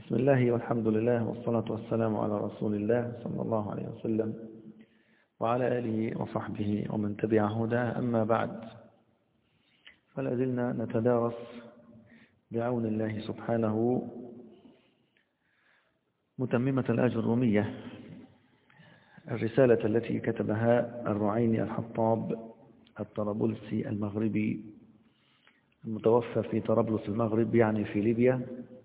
بسم الله والحمد لله والصلاة والسلام على رسول الله صلى الله عليه وسلم وعلى آله وصحبه ومن تبع هداه. أما بعد، فلا زلنا نتدارس بعون الله سبحانه متممة الآجرومية، الرسالة التي كتبها الرعيني الحطاب الطرابلسي المغربي المتوفى في طرابلس المغرب، يعني في ليبيا.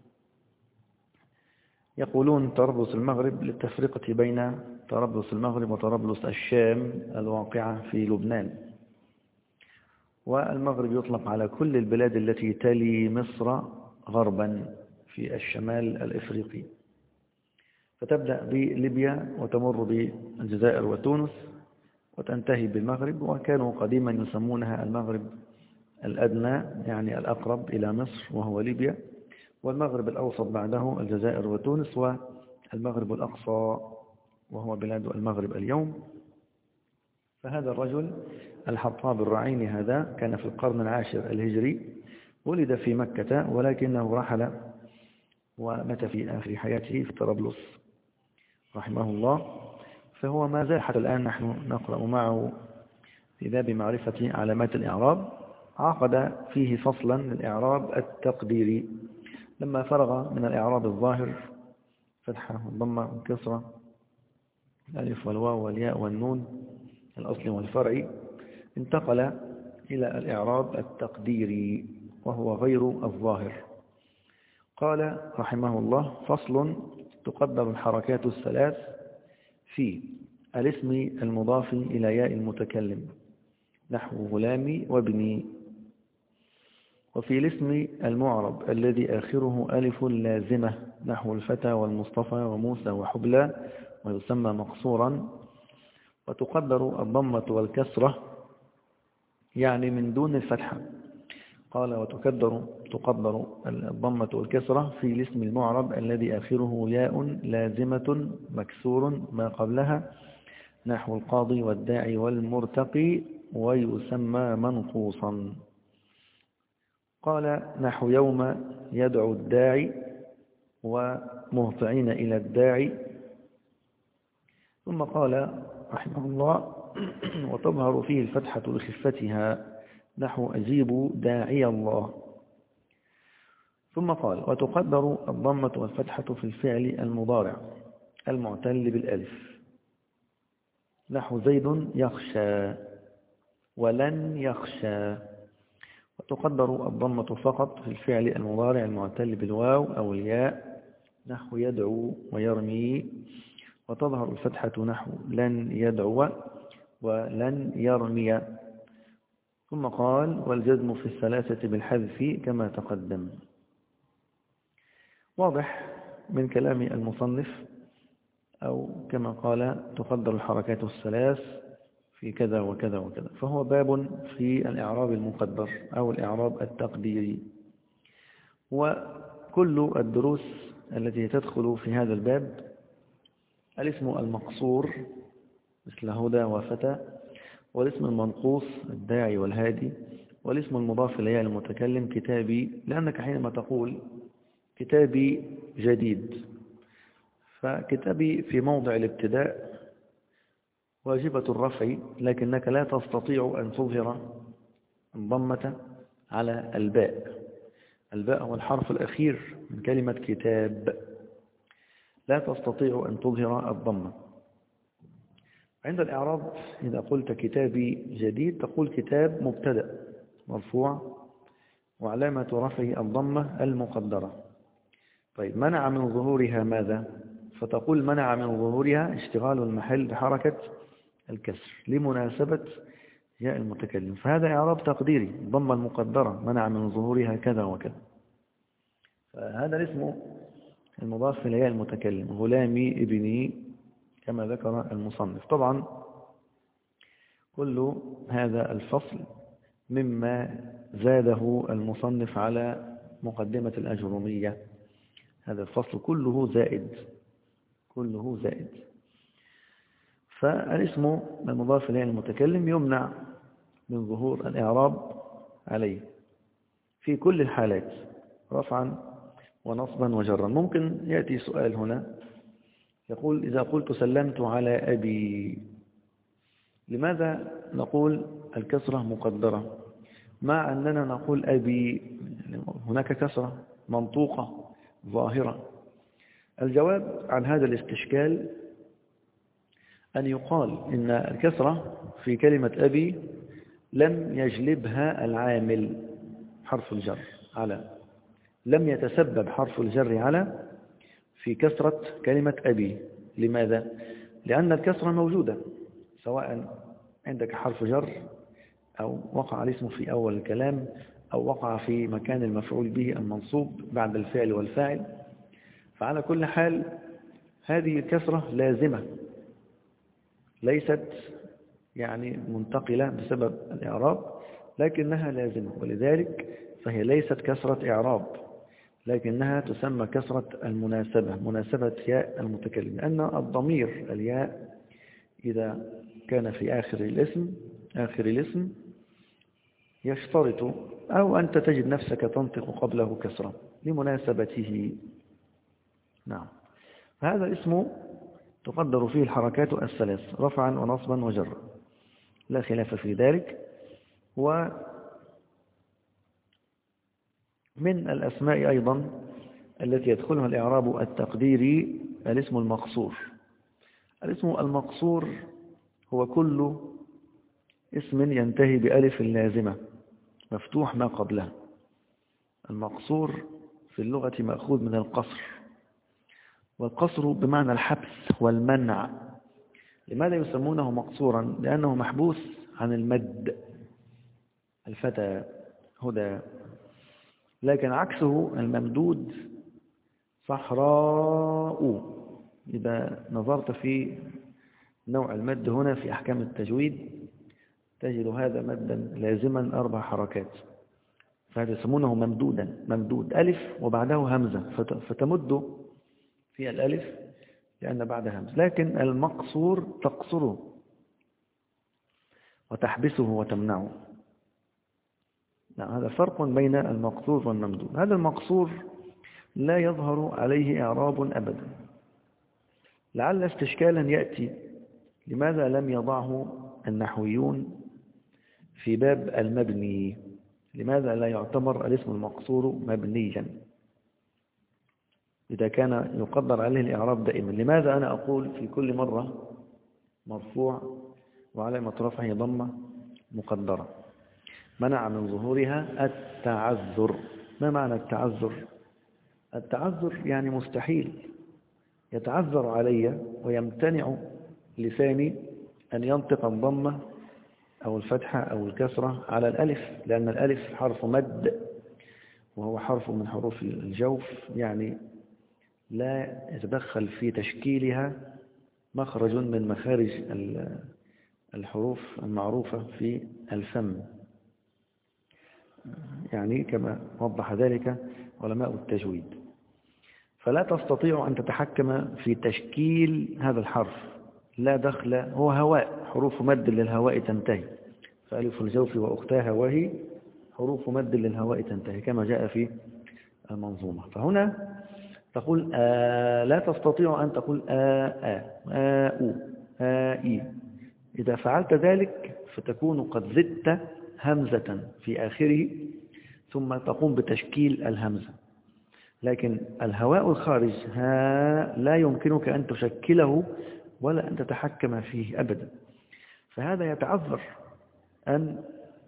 يقولون طرابلس المغرب للتفرقة بين طرابلس المغرب وطرابلس الشام الواقعة في لبنان. والمغرب يطلق على كل البلاد التي تلي مصر غربا في الشمال الإفريقي، فتبدأ بليبيا وتمر بالجزائر وتونس وتنتهي بالمغرب. وكانوا قديما يسمونها المغرب الأدنى، يعني الأقرب إلى مصر وهو ليبيا، والمغرب الأوسط بعده الجزائر وتونس، والمغرب الأقصى وهو بلاد المغرب اليوم. فهذا الرجل الحطاب الرعيني هذا كان في القرن العاشر الهجري، ولد في مكة ولكنه رحل ومات في آخر حياته في طرابلس رحمه الله. فهو ما زال حتى الآن نحن نقرأ معه في باب معرفة علامات الإعراب. عقد فيه فصلا للإعراب التقديري، لما فرغ من الإعراب الظاهر فتحة والضمة والكسرة الألف والواو والياء والنون الأصل والفرع، انتقل إلى الإعراب التقديري وهو غير الظاهر. قال رحمه الله: فصل: تقدر الحركات الثلاث في الاسم المضاف إلى ياء المتكلم نحو غلامي وابني، وفي الاسم المعرب الذي آخره ألف لازمة نحو الفتى والمصطفى وموسى وحبلى ويسمى مقصورا. وتقدر الضمة والكسرة يعني من دون الفتحة. قال: تقدر الضمة والكسرة في الاسم المعرب الذي آخره ياء لازمة مكسور ما قبلها نحو القاضي والداعي والمرتقي ويسمى منقوصا. قال: نحو يوم يدعو الداعي ومهطعين إلى الداعي. ثم قال رحمه الله: وتظهر فيه الفتحة لخفتها نحو أجيب داعي الله. ثم قال: وتقدر الضمة والفتحة في الفعل المضارع المعتل بالألف نحو زيد يخشى ولن يخشى. وتقدر الضمة فقط في الفعل المضارع المعتل بالواو أو الياء نحو يدعو ويرمي. وتظهر الفتحة نحو لن يدعو ولن يرمي. ثم قال: والجزم في الثلاثة بالحذف كما تقدم. واضح من كلام المصنف، أو كما قال: تقدر الحركات الثلاث في كذا وكذا وكذا. فهو باب في الإعراب المقدر أو الإعراب التقديري. وكل الدروس التي تدخل في هذا الباب: الاسم المقصور مثل هدى وفتى، والاسم المنقوص الداعي والهادي، والاسم المضاف إلى المتكلم كتابي، لأنك حينما تقول كتابي جديد فكتابي في موضع الابتداء واجبة الرفع، لكنك لا تستطيع أن تظهر الضمة على الباء. الباء هو الحرف الأخير من كلمة كتاب، لا تستطيع أن تظهر الضمة. عند الإعراب إذا قلت كتابي جديد تقول كتاب مبتدأ مرفوع وعلامة رفعه الضمة المقدرة. طيب، منع من ظهورها ماذا؟ فتقول: منع من ظهورها اشتغال المحل بحركة الكسر لمناسبة ياء المتكلم. فهذا إعراب تقديري، الضمة المقدرة منع من ظهورها كذا وكذا. فهذا الاسم المضاف إلى ياء المتكلم غلامي ابني كما ذكر المصنف. طبعا كل هذا الفصل مما زاده المصنف على مقدمة الأجرومية. هذا الفصل كله زائد، كله زائد. فالاسم المضاف إليه المتكلم يمنع من ظهور الإعراب عليه في كل الحالات، رفعا ونصبا وجرا. ممكن يأتي سؤال هنا يقول إذا قلت سلمت على أبي، لماذا نقول الكسرة مقدرة مع أننا نقول أبي؟ هناك كسرة منطوقة ظاهرة. الجواب عن هذا الاستشكال أن يقال إن الكسرة في كلمة أبي لم يجلبها العامل حرف الجر على، لم يتسبب حرف الجر على في كسرة كلمة أبي. لماذا؟ لأن الكسرة موجودة، سواء عندك حرف جر أو وقع الاسم في أول الكلام أو وقع في مكان المفعول به المنصوب بعد الفعل والفاعل، فعلى كل حال هذه الكسرة لازمة، ليست يعني منتقلة بسبب الإعراب، لكنها لازمة، ولذلك فهي ليست كسرة إعراب، لكنها تسمى كسرة المناسبة، مناسبة ياء المتكلم، لأن الضمير الياء إذا كان في آخر الاسم يشترط أو أنت تجد نفسك تنطق قبله كسرة لمناسبته. نعم، هذا الاسم تقدر فيه الحركات الثلاث رفعا ونصبا وجرا، لا خلاف في ذلك. ومن الأسماء أيضا التي يدخلها الإعراب التقديري الاسم المقصور. الاسم المقصور هو كل اسم ينتهي بألف لازمة مفتوح ما قبلها. المقصور في اللغة مأخوذ من القصر، والقصر بمعنى الحبس والمنع. لماذا يسمونه مقصورا؟ لأنه محبوس عن المد، الفتى، هدى. لكن عكسه الممدود صحراء. إذا نظرت في نوع المد هنا في أحكام التجويد تجد هذا مدا لازما 4 حركات، فهذا يسمونه ممدودا، ممدود ألف وبعده همزة، فتمد في الألف لأن بعد همزة. لكن المقصور تقصره وتحبسه وتمنعه. هذا فرق بين المقصور والممدود. هذا المقصور لا يظهر عليه إعراب أبدا. لعل استشكالا يأتي لماذا لم يضعه النحويون في باب المبني؟ لماذا لا يعتبر الاسم المقصور مبنيا إذا كان يقدر عليه الإعراب دائما؟ لماذا أنا أقول في كل مرة مرفوع وعلامة رفعه ضمة مقدرة؟ منع من ظهورها التعذر. ما معنى التعذر؟ التعذر يعني مستحيل، يتعذر علي ويمتنع لساني أن ينطق الضمة أو الفتحة أو الكسرة على الألف، لأن الألف حرف مد وهو حرف من حروف الجوف، يعني لا يتدخل في تشكيلها مخرج من مخارج الحروف المعروفة في الفم، يعني كما وضح ذلك علماء التجويد. فلا تستطيع أن تتحكم في تشكيل هذا الحرف، لا دخل، هو هواء، حروف مد للهواء تنتهي، فألف الجوف وأختها وهي حروف مد للهواء تنتهي كما جاء في المنظومة. فهنا تقول لا تستطيع أن تقول أو إي. إذا فعلت ذلك فتكون قد زدت همزة في آخره ثم تقوم بتشكيل الهمزة، لكن الهواء الخارج لا يمكنك أن تشكله ولا أن تتحكم فيه أبدا. فهذا يتعذر أن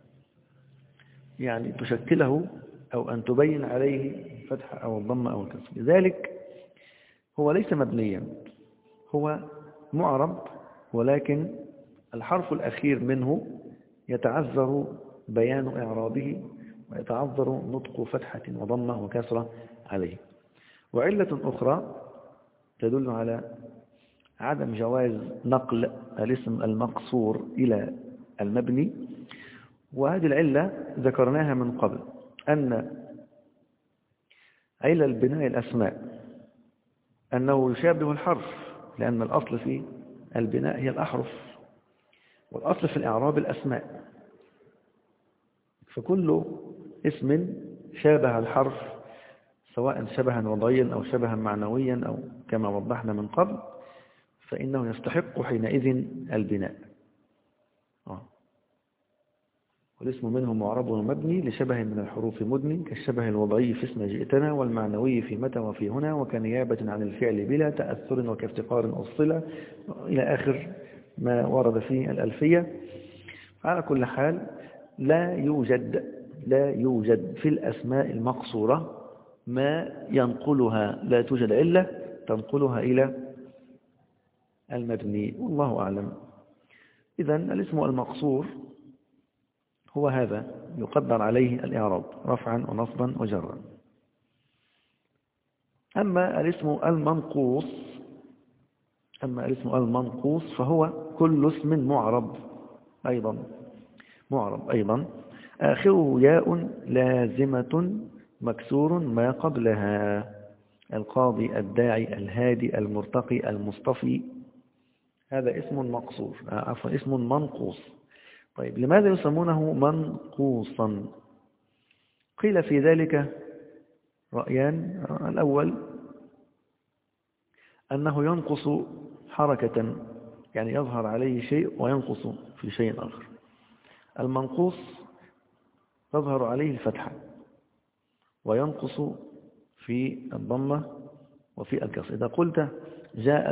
يعني تشكله أو أن تبين عليه فتحة أو الضمة أو الكسر. لذلك هو ليس مبنيا، هو معرب، ولكن الحرف الأخير منه يتعذر بيان إعرابه ويتعذر نطق فتحة وضمة وكسرة عليه. وعلة أخرى تدل على عدم جواز نقل الاسم المقصور إلى المبني، وهذه العلة ذكرناها من قبل، أن علة البناء الأسماء أنه يشابه الحرف، لأن الأصل في البناء هي الأحرف، والأصل في الإعراب الأسماء. فكل اسم شابه الحرف سواء شبها وضعيا أو شبها معنويا أو كما وضحنا من قبل، فإنه يستحق حينئذ البناء. والاسم منه معرب ومبني لشبه من الحروف مدني، كالشبه الوضعي في اسم جئتنا، والمعنوي في متى وفي هنا، وكنيابة عن الفعل بلا تأثر، وكافتقار أصلة، إلى آخر ما ورد في الألفية. على كل حال لا يوجد في الأسماء المقصورة ما ينقلها، لا توجد علة تنقلها إلى المبني، والله أعلم. إذن الاسم المقصور هو هذا يقدر عليه الإعراب رفعا ونصبا وجرا. أما الاسم المنقوص فهو كل اسم معرب أيضا آخره ياء لازمة مكسور ما قبلها، القاضي، الداعي، الهادي، المرتقي، المصطفي، هذا اسم مقصور، اسم منقوص. طيب لماذا يسمونه منقوصا؟ قيل في ذلك رأيان. الأول أنه ينقص حركة، يعني يظهر عليه شيء وينقص في شيء آخر. المنقوص تظهر عليه الفتحة وينقص في الضمة وفي الكسر. إذا قلت جاء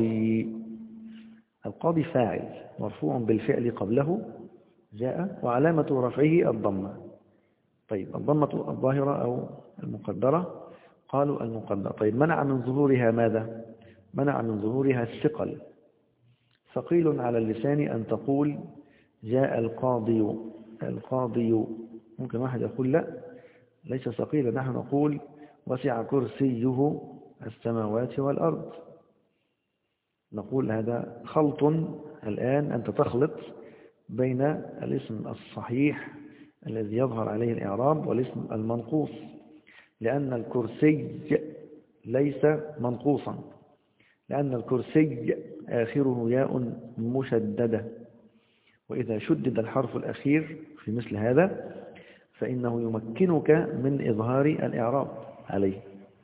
القاضي فاعل مرفوع بالفعل قبله جاء، وعلامة رفعه الضمة. طيب الضمة الظاهرة أو المقدرة؟ قالوا المقدرة. طيب منع من ظهورها ماذا؟ منع من ظهورها الثقل. ثقيل على اللسان أن تقول جاء القاضي. ممكن واحد يقول لا ليس ثقيلا، نحن نقول وسع كرسيه السماوات والأرض. نقول هذا خلط الآن، أنت تخلط بين الاسم الصحيح الذي يظهر عليه الإعراب والاسم المنقوص، لأن الكرسي ليس منقوصا، لأن الكرسي آخره ياء مشددة، وإذا شدد الحرف الأخير في مثل هذا فإنه يمكنك من إظهار الإعراب عليه.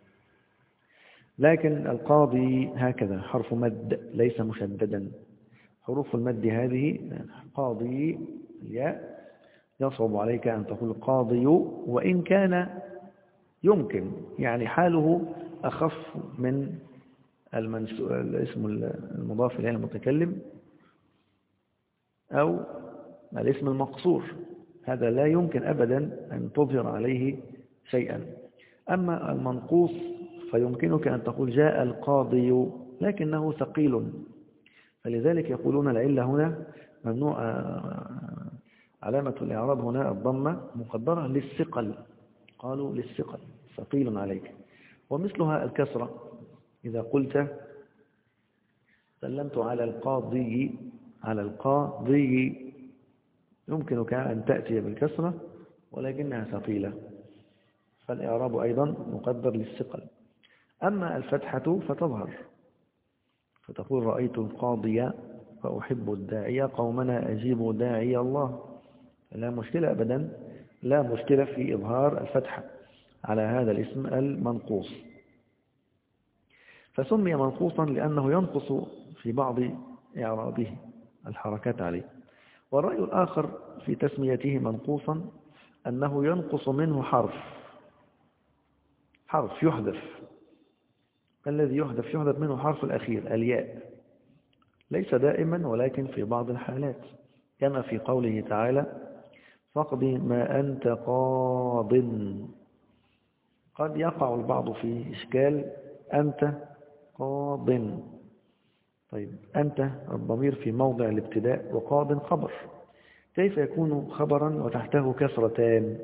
لكن القاضي هكذا حرف مد ليس مشددا. حروف المد هذه قاضي الياء يصعب عليك أن تقول قاضي، وإن كان يمكن، يعني حاله أخف من الاسم المضاف إليه المتكلم أو الاسم المقصور، هذا لا يمكن أبدا أن تظهر عليه شيئا. أما المنقوص فيمكنك أن تقول جاء القاضي لكنه ثقيل، فلذلك يقولون العلة هنا ممنوع، علامة الإعراب هنا الضمة مقدرة للثقل، قالوا للثقل ثقيل عليك. ومثلها الكسرة، إذا قلت سلمت على القاضي يمكنك أن تأتي بالكسرة ولكنها ثقيلة، فالإعراب أيضا مقدر للثقل. أما الفتحة فتظهر، فتقول رأيت القاضي فأحب الداعي قومنا أجيب داعي الله. لا مشكلة أبدا، لا مشكلة في إظهار الفتحة على هذا الاسم المنقوص. فسمي منقوصا لأنه ينقص في بعض إعرابه الحركات عليه. والرأي الآخر في تسميته منقوصا أنه ينقص منه حرف يحذف. الذي يحذف منه حرف الأخير الياء، ليس دائما ولكن في بعض الحالات، كما في قوله تعالى فاقض ما أنت قاض. قد يقع البعض في إشكال أنت قاض. طيب أنت الضمير في موضع الابتداء وقاض خبر، كيف يكون خبرا وتحته كسرتان؟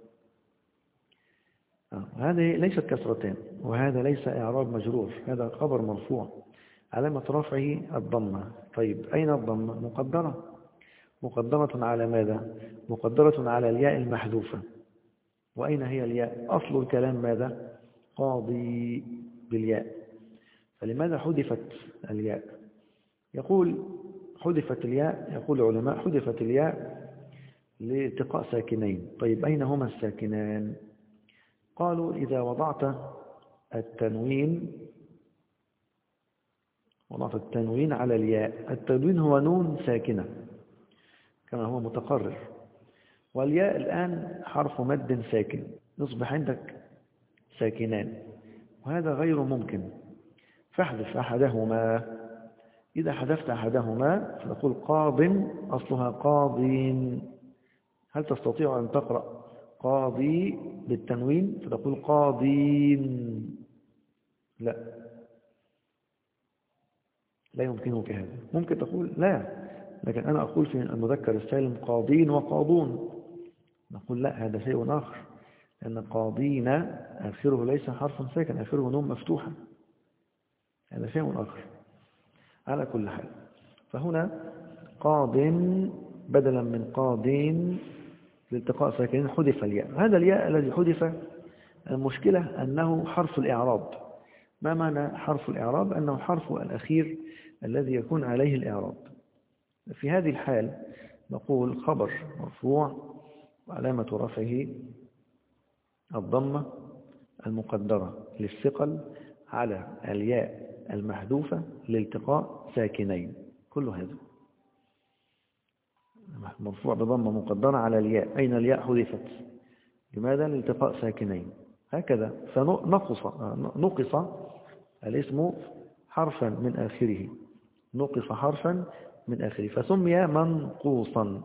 هذه ليست كسرتان، وهذا ليس إعراب مجرور، هذا خبر مرفوع علامة رفعه الضمة. طيب أين الضمة؟ مقدرة على ماذا؟ مقدرة على الياء المحذوفة. وأين هي الياء؟ أصل الكلام ماذا؟ قاضي بالياء. فلماذا حذفت الياء؟ يقول العلماء حذفت الياء لالتقاء ساكنين. طيب أين هما الساكنان؟ قالوا إذا وضعت التنوين على الياء. التنوين هو نون ساكنة كما هو متقرر، والياء الآن حرف مد ساكن، يصبح عندك ساكنان، وهذا غير ممكن، فاحذف أحدهما. إذا حذفت أحدهما فتقول قاض، أصلها قاضين. هل تستطيع أن تقرأ قاضي بالتنوين فتقول قاضين؟ لا يمكنك هذا. ممكن تقول لا، لكن أنا أقول في المذكر السالم قاضين وقاضون، نقول لا، هذا شيء آخر، لأن قاضين آخره ليس حرف ساكن، آخره نون مفتوحة، هذا شيء آخر. على كل حال، فهنا قاض بدلا من قاضين لالتقاء ساكنين حذف الياء. هذا الياء الذي حذف، المشكلة أنه حرف الإعراب. ما معنى حرف الإعراب؟ أنه حرف الأخير الذي يكون عليه الإعراب. في هذه الحال نقول خبر مرفوع وعلامة رفعه الضمة المقدرة للثقل على الياء المحذوفة لالتقاء ساكنين. كل هذا مرفوع بضمة مقدرة على الياء. أين الياء حذفت؟ لماذا؟ لالتقاء ساكنين. هكذا فنقص الاسم حرفا من آخره، نقص حرفا من آخره فسمي منقوصا.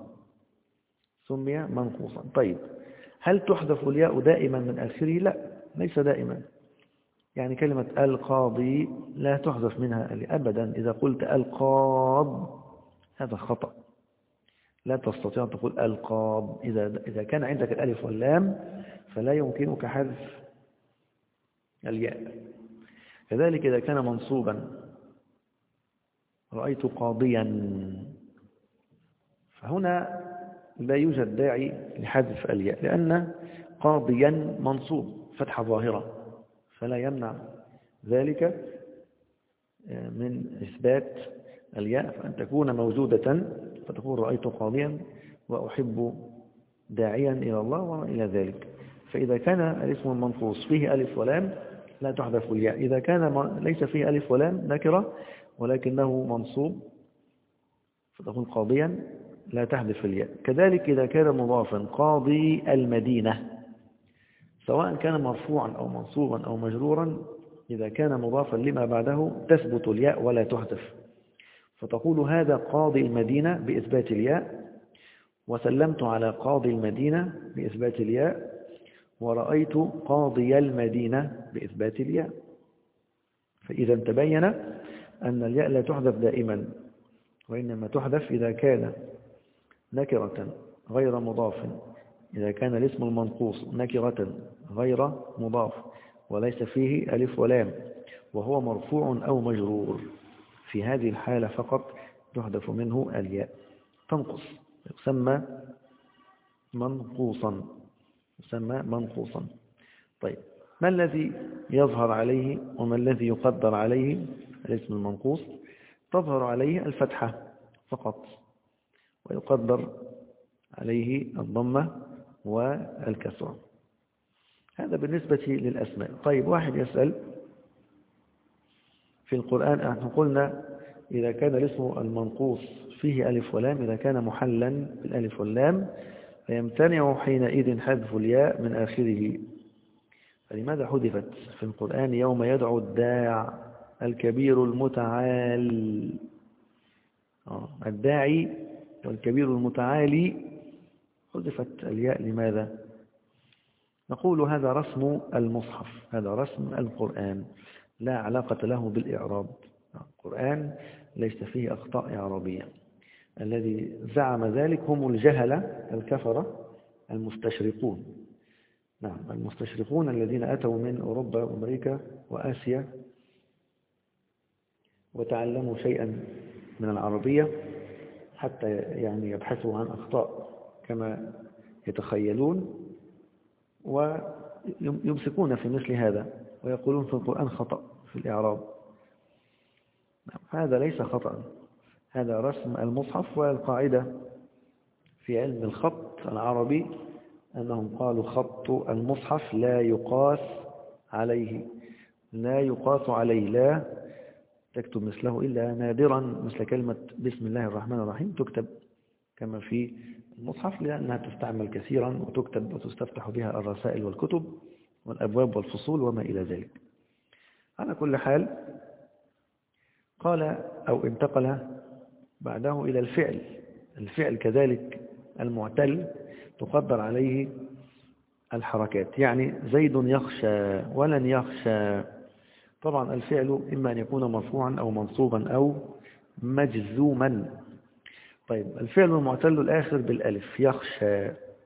طيب، هل تحذف الياء دائما من آخره؟ لا، ليس دائما. يعني كلمة القاضي لا تحذف منها الياء أبدا. إذا قلت القاض هذا خطأ، لا تستطيع أن تقول القاض. إذا كان عندك الألف واللام فلا يمكنك حذف الياء. كذلك إذا كان منصوبا، رأيت قاضيا، فهنا لا يوجد داعي لحذف الياء، لأن قاضيا منصوب فتحة ظاهرة، فلا يمنع ذلك من إثبات الياء، فأن تكون موجودة فتقول رأيت قاضيا وأحب داعيا إلى الله وإلى ذلك. فإذا كان الاسم المنقوص فيه ألف ولام لا تحذف الياء. إذا كان ليس فيه ألف ولام، نكرة ولكنه منصوب، فتقول قاضيا لا تحذف الياء. كذلك إذا كان مضافا، قاضي المدينة، سواء كان مرفوعا أو منصوبا أو مجرورا، إذا كان مضافا لما بعده تثبت الياء ولا تحذف، فتقول هذا قاضي المدينة بإثبات الياء، وسلمت على قاضي المدينة بإثبات الياء، ورأيت قاضي المدينة بإثبات الياء. فإذا تبين أن الياء لا تحذف دائما، وإنما تحذف إذا كان نكرة غير مضاف، إذا كان الاسم المنقوص نكرة غير مضاف وليس فيه ألف ولام وهو مرفوع أو مجرور، في هذه الحالة فقط تحذف منه الياء، تنقص، يسمى منقوصا. طيب، ما الذي يظهر عليه وما الذي يقدر عليه الاسم المنقوص؟ تظهر عليه الفتحة فقط، ويقدر عليه الضمة والكسرة. هذا بالنسبة للأسماء. طيب، واحد يسأل في القرآن، احنا قلنا إذا كان الاسم المنقوص فيه ألف ولام، إذا كان محلا بالألف واللام فيمتنع حينئذ حذف الياء من آخره. فلماذا حذفت في القرآن يوم يدعو الداع الكبير المتعال؟ الداعي والكبير المتعالي حذفت الياء، لماذا؟ نقول هذا رسم المصحف، هذا رسم القرآن، لا علاقة له بالإعراب. القرآن ليس فيه أخطاء إعرابية. الذي زعم ذلك هم الجهلة الكفرة المستشرقون. نعم، المستشرقون الذين أتوا من أوروبا وأمريكا وآسيا وتعلموا شيئا من العربية حتى يعني يبحثوا عن أخطاء كما يتخيلون، ويمسكون في مثل هذا ويقولون في القرآن خطأ في الإعراب. هذا ليس خطأ، هذا رسم المصحف. والقاعدة في علم الخط العربي أنهم قالوا خط المصحف لا يقاس عليه، لا يقاس عليه، لا تكتب مثله إلا نادرا، مثل كلمة بسم الله الرحمن الرحيم تكتب كما في المصحف لأنها تستعمل كثيرا وتكتب وتستفتح بها الرسائل والكتب والأبواب والفصول وما إلى ذلك. على كل حال قال أو انتقل بعده إلى الفعل. الفعل كذلك المعتل تقدر عليه الحركات، يعني زيد يخشى ولن يخشى. طبعا الفعل إما أن يكون مرفوعا أو منصوبا أو مجزوما. طيب الفعل المعتل الآخر بالألف يخشى،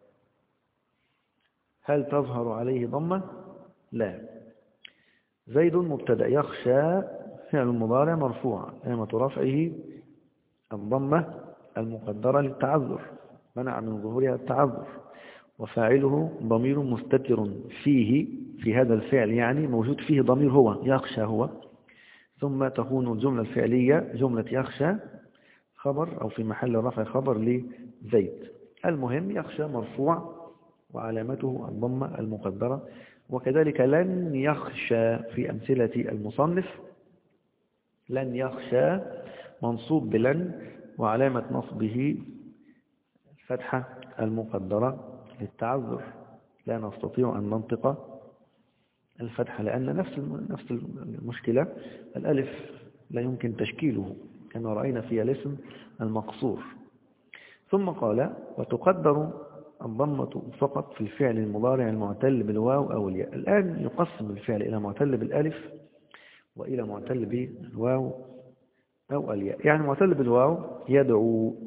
هل تظهر عليه ضمة؟ لا. زيد مبتدأ، يخشى فعل مضارع مرفوع، علامة رفعه الضمة المقدرة للتعذر، منع من ظهورها التعذر، وفاعله ضمير مستتر فيه، في هذا الفعل يعني موجود فيه ضمير هو يخشى هو، ثم تكون الجملة الفعلية جملة يخشى خبر أو في محل رفع خبر لزيد. المهم يخشى مرفوع وعلامته الضمة المقدرة. وكذلك لن يخشى في أمثلة المصنف، لن يخشى منصوب بلن وعلامة نصبه الفتحة المقدرة للتعذر، لا نستطيع أن ننطق الفتحة لأن نفس المشكلة، الألف لا يمكن تشكيله كما رأينا في الاسم المقصور. ثم قال وتقدر الضمة فقط في الفعل المضارع المعتل بالواو أو الياء. الآن يقسم الفعل إلى معتل بالألف وإلى معتل بالواو أو الياء. يعني معتل بالواو يدعو،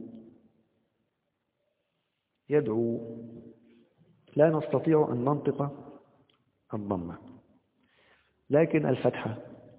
يدعو لا نستطيع أن ننطق الضمة، لكن الفتحة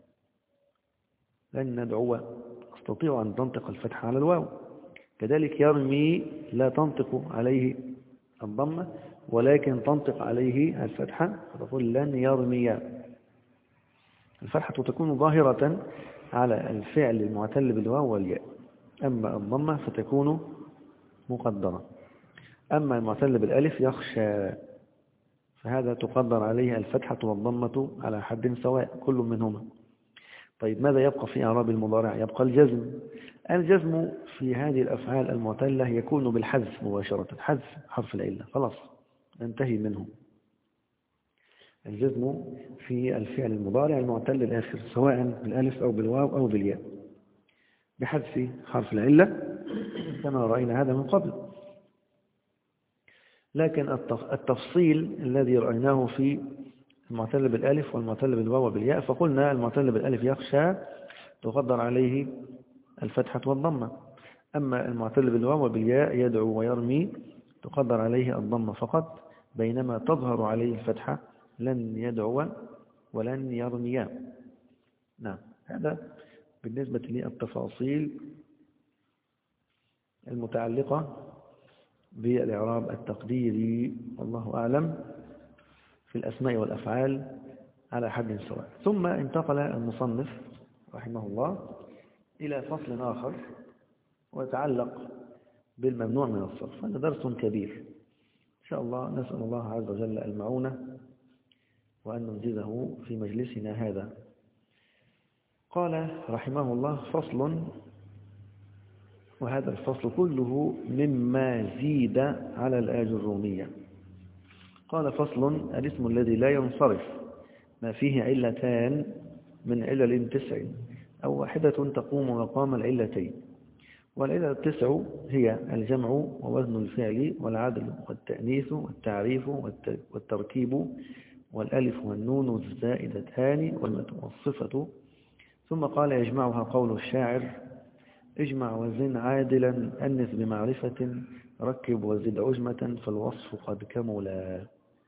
لن ندعو نستطيع أن تنطق الفتحة على الواو. كذلك يرمي لا تنطق عليه الضمة ولكن تنطق عليه الفتحة، فتقول لن يرمي. الفتحة تكون ظاهرة على الفعل المعتل بالواو والياء، أما الضمة فتكون مقدرة. أما المعتل بالألف يخشى فهذا تقدر عليه الفتحة والضمة على حد سواء كل منهما. طيب ماذا يبقى في إعراب المضارع؟ يبقى الجزم. الجزم في هذه الأفعال المعتلة يكون بالحذف مباشرة، حذف حرف العلة، خلاص ننتهي منه. الجزم في الفعل المضارع المعتل الآخر سواء بالألف أو بالواو أو بالياء بحذف حرف العلة كما رأينا هذا من قبل. لكن التفصيل الذي رأيناه في المعتل بالألف والمعتل بالواو وبالياء، فقلنا المعتل بالألف يخشى تقدر عليه الفتحة والضمة، أما المعتل بالواو وبالياء يدعو ويرمي تقدر عليه الضمة فقط، بينما تظهر عليه الفتحة لن يدعو ولن يرمي. نعم، هذا بالنسبة للتفاصيل المتعلقة بالإعراب التقديري، والله أعلم، في الأسماء والأفعال على حد سواء. ثم انتقل المصنف رحمه الله إلى فصل آخر ويتعلق بالممنوع من الصرف. هذا درس كبير إن شاء الله، نسأل الله عز وجل المعونة وأن ننجزه في مجلسنا هذا. قال رحمه الله فصل، وهذا الفصل كله مما زيد على الآجرومية. قال فصل الاسم الذي لا ينصرف ما فيه علتان من علل 9 أو واحدة تقوم مقام العلتين. والعلل 9 هي الجمع ووزن الفعل والعدل والتأنيث والتعريف والتركيب والألف والنون الزائدتان والمتوصفة. ثم قال يجمعها قول الشاعر اجمع وزن عادلا أنث بمعرفة ركب وزد عجمة فالوصف قد كملا.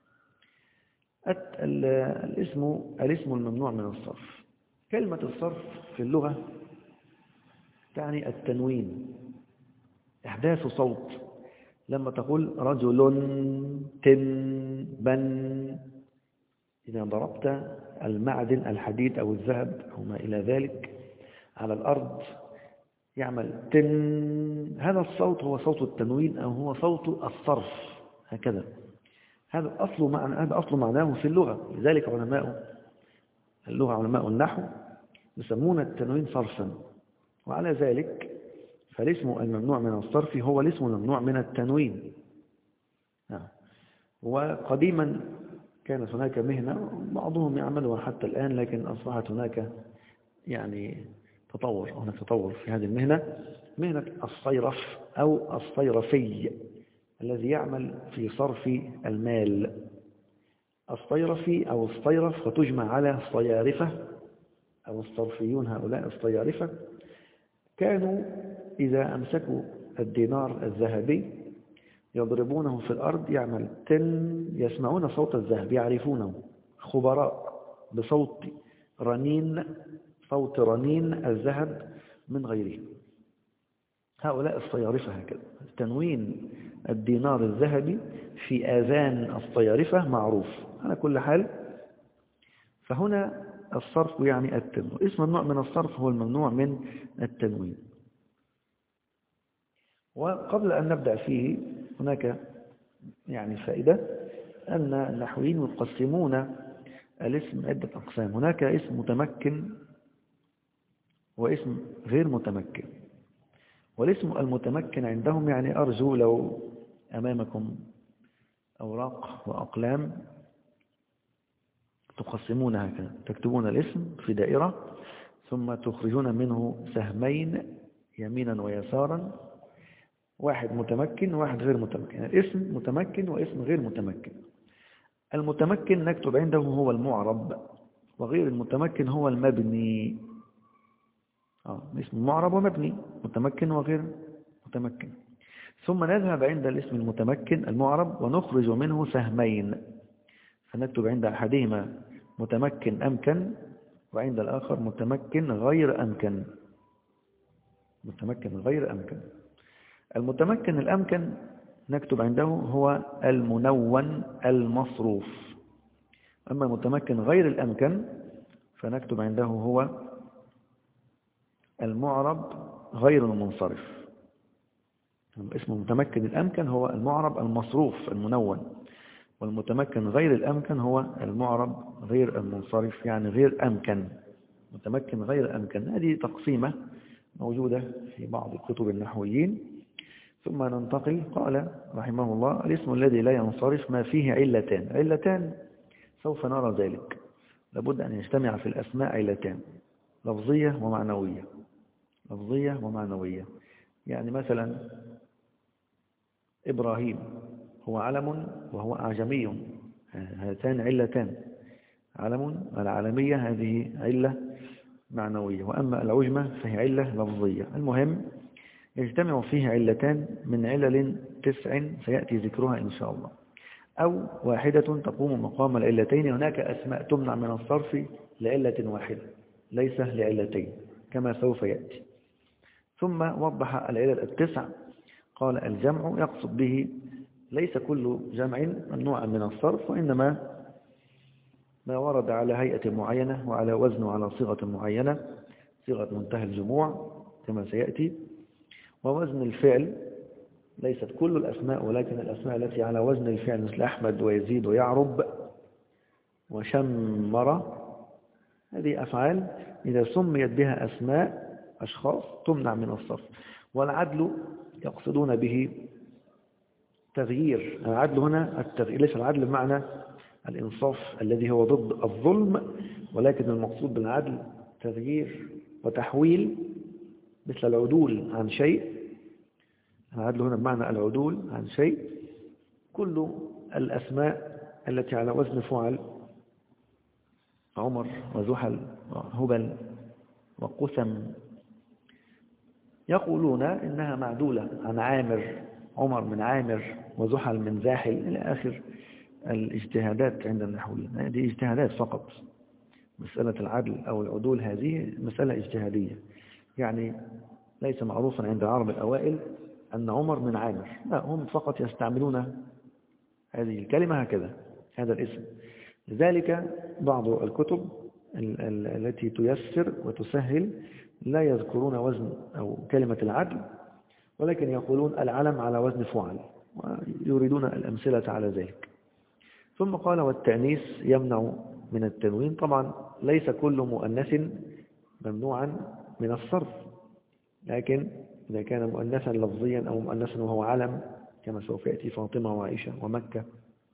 الاسم الممنوع من الصرف. كلمة الصرف في اللغة تعني التنوين، إحداث صوت. لما تقول رجل تن بن، إذا ضربت المعدن الحديد أو الذهب أو ما إلى ذلك على الأرض يعمل تن، هذا الصوت هو صوت التنوين أو هو صوت الصرف هكذا. هذا أصل معناه في اللغة. لذلك علماء اللغة علماء النحو يسمون التنوين صرفا، وعلى ذلك فالاسم الممنوع من الصرف هو الاسم الممنوع من التنوين. وقديما كانت هناك مهنة بعضهم يعملها حتى الآن، لكن أصبحت هناك يعني تطور في هذه المهنة، مهنة الصيرف أو الصيرفي الذي يعمل في صرف المال. الصيرفي أو الصيرف وتجمع على الصيارفة أو الصرفيون. هؤلاء الصيارفة كانوا إذا أمسكوا الدينار الذهبي يضربونه في الأرض يعمل تن، يسمعون صوت الذهب يعرفونه، خبراء بصوت رنين، صوت رنين الذهب من غيره. هؤلاء الصيارفة هكذا، تنوين الدينار الذهبي في آذان الصيارفة معروف. على كل حال فهنا الصرف يعني التنوين، اسم ممنوع من الصرف هو الممنوع من التنوين. وقبل أن نبدأ فيه هناك يعني فائدة أن النحويين يقسمون الاسم عدة أقسام. هناك اسم متمكن واسم غير متمكن. والاسم المتمكن عندهم يعني أرجو لو أمامكم أوراق وأقلام تقسمونها كذا، تكتبون الاسم في دائرة ثم تخرجون منه سهمين يمينا ويسارا، واحد متمكن وواحد غير متمكن. الاسم متمكن واسم غير متمكن. المتمكن نكتب عنده هو المعرب، وغير المتمكن هو المبني. اسم معرب ومبني، متمكن وغير متمكن. ثم نذهب عند الاسم المتمكن المعرب ونخرج منه سهمين، فنكتب عند أحدهما متمكن أمكن وعند الآخر متمكن غير أمكن. متمكن غير أمكن. المتمكن الأمكن نكتب عنده هو المنون المصروف. أما المتمكن غير الأمكن فنكتب عنده هو المعرب غير المنصرف. اسم المتمكن الأمكن هو المعرب المصروف المنون، والمتمكن غير الأمكن هو المعرب غير المنصرف يعني غير أمكن. متمكن غير أمكن، هذه تقسيمة موجودة في بعض الكتب النحويين. ثم ننتقل. قال رحمه الله: الاسم الذي لا ينصرف ما فيه علتان. علتان سوف نرى ذلك، لابد أن يجتمع في الأسماء علتان، لفظية ومعنوية. لفظية ومعنوية. يعني مثلا إبراهيم هو علم وهو أعجمي، هاتان علتان. علم العالمية هذه علة معنوية، وأما العجمة فهي علة لفظية. المهم يجتمع فيه علتان من علل 9 سيأتي ذكرها إن شاء الله، أو واحدة تقوم مقام العلتين. هناك أسماء تمنع من الصرف لعلة واحدة ليس لعلتين كما سوف يأتي. ثم وضح العلل 9. قال: الجمع يقصد به ليس كل جمع ممنوعا من الصرف، وإنما ما ورد على هيئة معينة وعلى وزن وعلى صيغة معينة، صيغة منتهى الجموع كما سيأتي. ووزن الفعل ليست كل الأسماء، ولكن الأسماء التي على وزن الفعل مثل أحمد ويزيد ويعرب وشمر، هذه أفعال إذا سميت بها أسماء أشخاص تمنع من الصرف. والعدل يقصدون به تغيير. العدل هنا التغيير، ليس العدل بمعنى الإنصاف الذي هو ضد الظلم، ولكن المقصود بالعدل تغيير وتحويل، مثل العدول عن شيء. العدل هنا بمعنى العدول عن شيء. كل الأسماء التي على وزن فعل، عمر وزحل وهبل وقسم، يقولون إنها معدولة عن عامر، عمر من عامر وزحل من زاحل إلى آخر الاجتهادات عند النحويين. هذه اجتهادات فقط. مسألة العدل أو العدول هذه مسألة اجتهادية، يعني ليس معروفا عند العرب الأوائل أن عمر من عامر، لا، هم فقط يستعملون هذه الكلمة هكذا، هذا الاسم. لذلك بعض الكتب التي تيسر وتسهل لا يذكرون وزن أو كلمة العدل، ولكن يقولون العلم على وزن فعل، ويريدون الأمثلة على ذلك. ثم قال والتأنيث يمنع من التنوين. طبعا ليس كل مؤنث ممنوعا من الصرف، لكن إذا كان مؤنثا لفظيا أو مؤنثا وهو علم كما سوف يأتي فاطمة وعائشة ومكة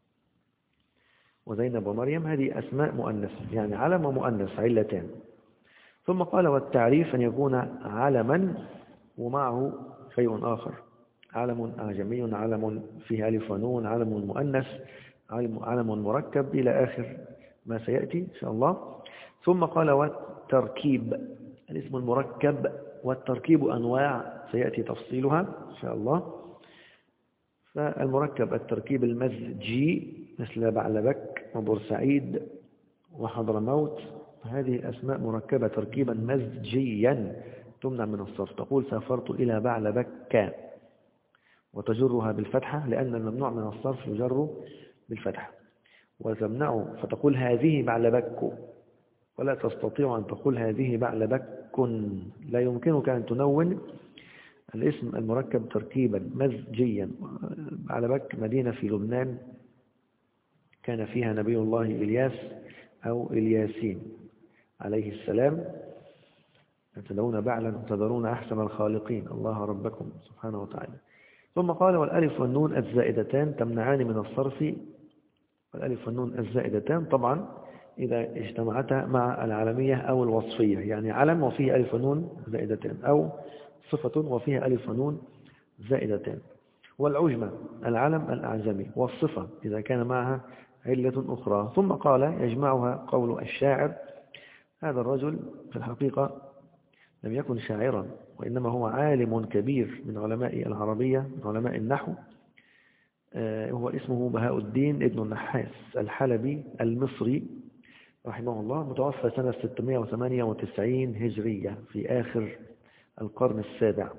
وزينب ومريم، هذه أسماء مؤنثة يعني علم ومؤنث علتان. ثم قال والتعريف أن يكون علما ومعه شيء آخر، علم أعجمي، علم فيه ألف ونون، علم مؤنث، علم مركب إلى آخر ما سيأتي إن شاء الله. ثم قال والتركيب، الاسم المركب والتركيب أنواع سيأتي تفصيلها إن شاء الله. فالمركب التركيب المزجي مثل بعلبك وبورسعيد وحضرموت، هذه الأسماء مركبة تركيبا مزجيا تمنع من الصرف. تقول سافرت إلى بعلبك وتجرها بالفتحة لأن الممنوع من الصرف يجر بالفتحة، وتمنع فتقول هذه بعلبك، ولا تستطيع أن تقول هذه بعلبك، لا يمكنك أن تنون الاسم المركب تركيبا مزجيا. بعلبك مدينة في لبنان كان فيها نبي الله إلياس أو إلياسين عليه السلام، تدعون بعلا وتذرون أحسن الخالقين الله ربكم سبحانه وتعالى. ثم قال والألف والنون الزائدتان تمنعان من الصرف. والألف والنون الزائدتان طبعا إذا اجتمعتا مع العالمية أو الوصفية، يعني علم وفيه ألف ونون زائدتان، أو صفة وفيها ألف ونون زائدتان. والعجمة العلم الأعجمي، والصفة إذا كان معها علة أخرى. ثم قال يجمعها قول الشاعر. هذا الرجل في الحقيقة لم يكن شاعرا، وإنما هو عالم كبير من علماء العربية من علماء النحو، هو اسمه بهاء الدين ابن النحاس الحلبي المصري رحمه الله، متوفى سنة 698 هجرية في آخر القرن السابع،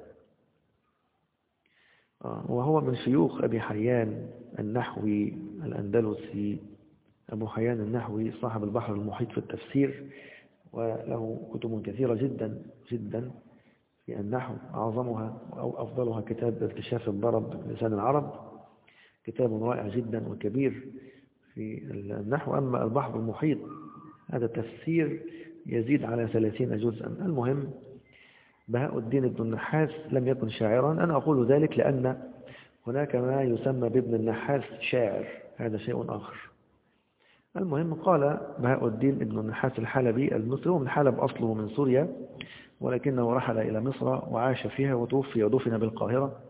وهو من شيوخ أبي حيان النحوي الأندلسي. أبو حيان النحوي صاحب البحر المحيط في التفسير، وله كتب كثيرة جدا جدا في النحو، أعظمها أو أفضلها كتاب اكتشاف الضرب لسان العرب، كتاب رائع جدا وكبير في النحو. أما البحر المحيط هذا تفسير يزيد على 30 جزءا. المهم بهاء الدين بن النحاس لم يكن شاعرا. أنا أقول ذلك لأن هناك ما يسمى بابن النحاس شاعر، هذا شيء آخر. المهم قال بهاء الدين بن النحاس الحلبي المصري، ومن حلب أصله من سوريا، ولكنه رحل إلى مصر وعاش فيها وتوفي ودفن بالقاهرة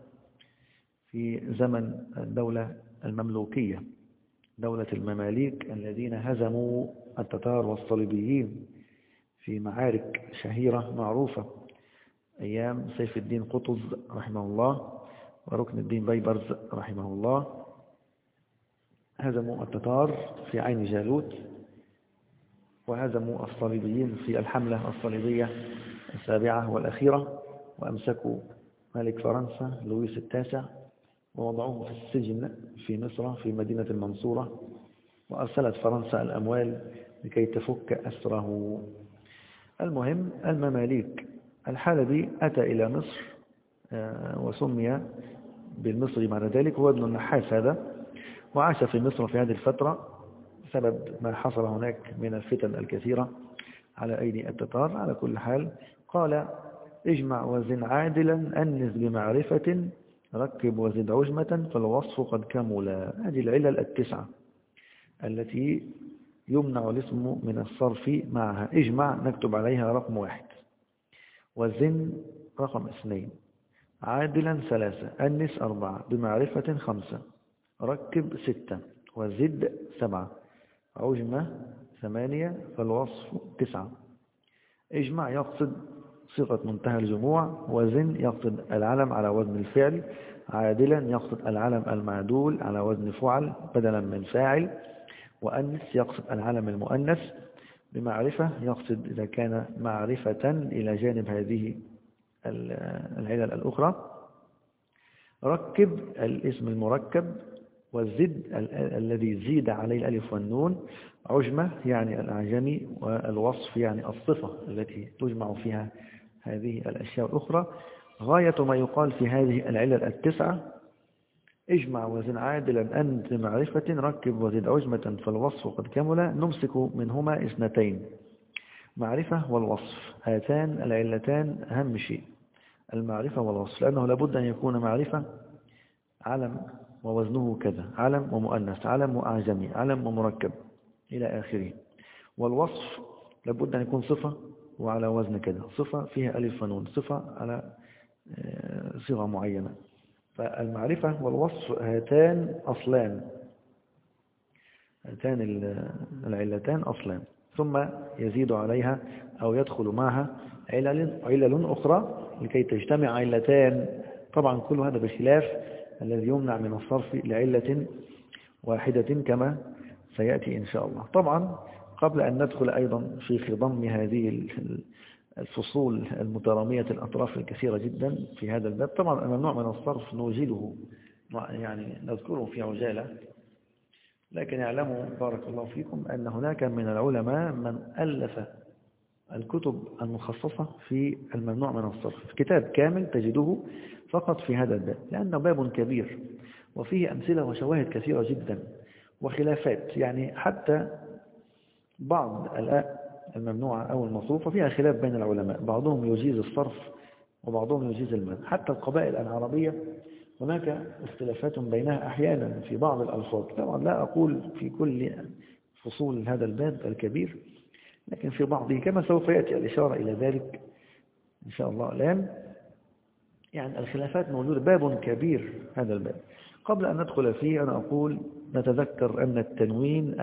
في زمن الدولة المملوكية، دولة المماليك الذين هزموا التتار والصليبيين في معارك شهيرة معروفة أيام سيف الدين قطز رحمه الله وركن الدين بيبرز رحمه الله. هزموا التتار في عين جالوت، وهزموا الصليبيين في الحملة الصليبية السابعة والأخيرة، وأمسكوا ملك فرنسا لويس التاسع ووضعوه في السجن في مصر في مدينة المنصورة، وأرسلت فرنسا الأموال لكي تفك أسره. المهم المماليك، الحلبي أتى إلى مصر وسمي بالمصري بعد ذلك، هو ابن النحاس هذا، وعاش في مصر في هذه الفترة بسبب ما حصل هناك من الفتن الكثيرة على أيدي التتار. على كل حال قال اجمع وزن عادلا أنس بمعرفة ركب وزد عجمة فالوصف قد كمل. هذه العلل التسعة التي يمنع الاسم من الصرف معها. اجمع نكتب عليها رقم 1، وزن رقم 2، عادلا 3، أنس 4، بمعرفة 5، ركب 6، وزد 7، عجمة 8، فالوصف 9. اجمع يقصد صيغة منتهى الجموع، وزن يقصد العلم على وزن الفعل، عادلا يقصد العلم المعدول على وزن فعل بدلا من فاعل، وأنس يقصد العلم المؤنث، بمعرفة يقصد إذا كان معرفة إلى جانب هذه العلل الأخرى. ركب الاسم المركب، والزد الذي زيد عليه الألف والنون، عجمة يعني الأعجمي، والوصف يعني الصفة التي تجمع فيها هذه الأشياء الأخرى. غاية ما يقال في هذه العلل التسعة اجمع وزن عادلا أنت معرفة ركب وزد عجمة فالوصف قد كمل نمسك منهما اثنتين معرفة والوصف هاتان العلتان أهم شيء المعرفة والوصف لأنه لابد أن يكون معرفة علم ووزنه كذا علم ومؤنث علم وأعجمي علم ومركب إلى آخره والوصف لابد أن يكون صفة وعلى وزن كذا صفة فيها ألف ونون صفة على صيغة معينة فالمعرفة والوصف هاتان أصلان هاتان العلتان أصلان ثم يزيد عليها أو يدخل معها علل أخرى لكي تجتمع علتان طبعا كل هذا بخلاف الذي يمنع من الصرف لعلة واحدة كما سيأتي إن شاء الله طبعا قبل أن ندخل أيضا في خضم هذه الفصول المترامية الأطراف الكثيرة جدا في هذا الباب طبعا ممنوع من الصرف نوجله يعني نذكره في عجالة لكن اعلموا بارك الله فيكم أن هناك من العلماء من ألف الكتب المخصصة في الممنوع من الصرف كتاب كامل تجده فقط في هذا الباب لأنه باب كبير وفيه أمثلة وشواهد كثيرة جدا وخلافات يعني حتى بعض الآن الممنوعة أو المصروفة فيها خلاف بين العلماء بعضهم يجيز الصرف وبعضهم يجيز المنع حتى القبائل العربية هناك اختلافات بينها أحيانا في بعض الألفاظ طبعا لا أقول في كل فصول هذا الباب الكبير لكن في بعضه كما سوف يأتي الإشارة إلى ذلك إن شاء الله الآن يعني الخلافات موجودة باب كبير هذا الباب قبل أن ندخل فيه أنا أقول نتذكر أن التنوين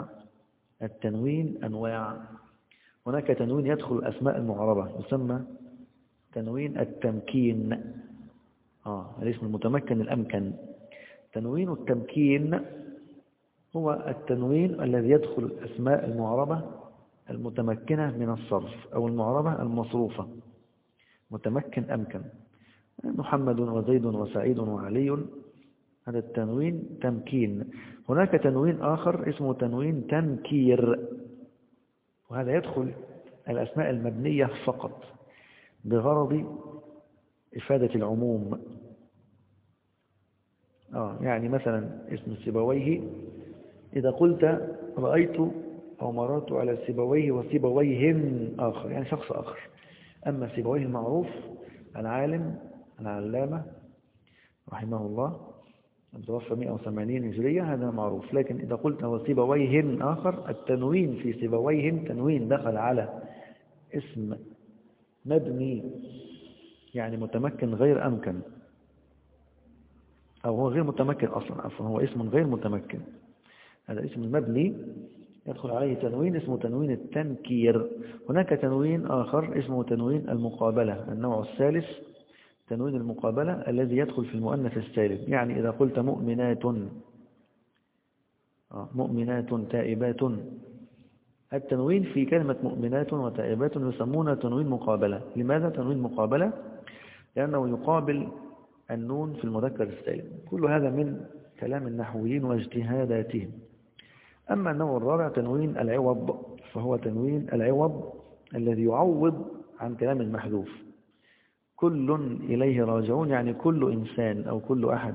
أنواع هناك تنوين يدخل الأسماء المعربة يسمى تنوين التمكين الاسم المتمكن الأمكن تنوين التمكين هو التنوين الذي يدخل الأسماء المعربة المتمكنة من الصرف أو المعربة المصروفة متمكن أمكن محمد وزيد وسعيد وعلي هذا التنوين تمكين هناك تنوين آخر اسمه تنوين تنكير وهذا يدخل الأسماء المبنية فقط بغرض إفادة العموم يعني مثلا اسم سيبويه إذا قلت رأيت أو مررت على سيبويه وسيبويهن آخر يعني شخص آخر أما سيبويه المعروف العالم العلامة رحمه الله توفى 180 هجرية هذا معروف لكن إذا قلت وسيبويهن آخر التنوين في سيبويهن تنوين دخل على اسم مبني يعني متمكن غير أمكن أو هو غير متمكن أصلا عفوا هو اسم غير متمكن هذا اسم المبني يدخل عليه تنوين اسمه تنوين التنكير هناك تنوين آخر اسمه تنوين المقابلة النوع الثالث تنوين المقابلة الذي يدخل في المؤنث السالم يعني إذا قلت مؤمنات تائبات التنوين في كلمة مؤمنات وتائبات يسمونه تنوين مقابلة لماذا تنوين مقابلة؟ لأنه يقابل النون في المذكر السالم كل هذا من كلام النحويين واجتهاداتهم أما النوع الرابع تنوين العوض فهو تنوين العوض الذي يعوض عن كلام المحذوف كل إليه راجعون يعني كل إنسان أو كل أحد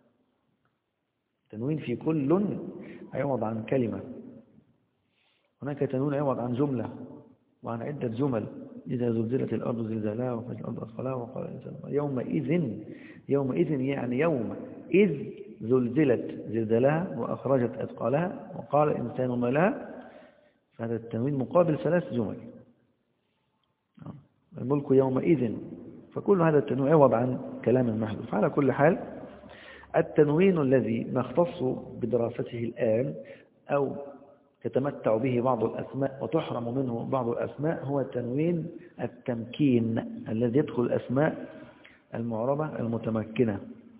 تنوين في كل عوض عن كلمة هناك تنوين عوض عن جملة وعن عدة جمل إذا زلزلت الأرض زلزالها وخرجت الأرض أثقالها وقال الإنسان يومئذ يعني يوم إذ زلزلت زلزالها وأخرجت أثقالها وقال الإنسان ما لها فهذا التنوين مقابل 3 جمل الملك يومئذ فكل هذا التنوين عوض عن كلام المحذوف على كل حال التنوين الذي نختص بدراسته الآن أو يتمتع به بعض الأسماء وتحرم منه بعض الأسماء هو تنوين التمكين الذي يدخل الأسماء المعربة المتمكنة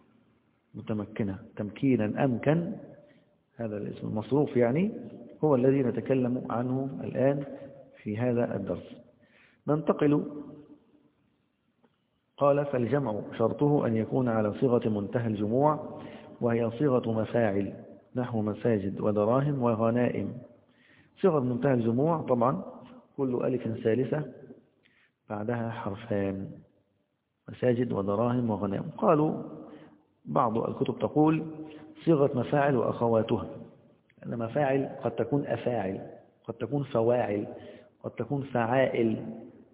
تمكينا أمكن هذا الاسم المصروف يعني هو الذي نتكلم عنه الآن في هذا الدرس ننتقل قال فالجمع شرطه أن يكون على صيغة منتهى الجموع وهي صيغة مفاعل نحو مساجد ودراهم وغنائم صيغة منتهى الجموع طبعا كل ألف ثالثة بعدها حرفان مساجد ودراهم وغنائم قالوا بعض الكتب تقول صيغة مفاعل وأخواتها، أن مفاعل قد تكون أفاعل، قد تكون فواعل، قد تكون فعائل.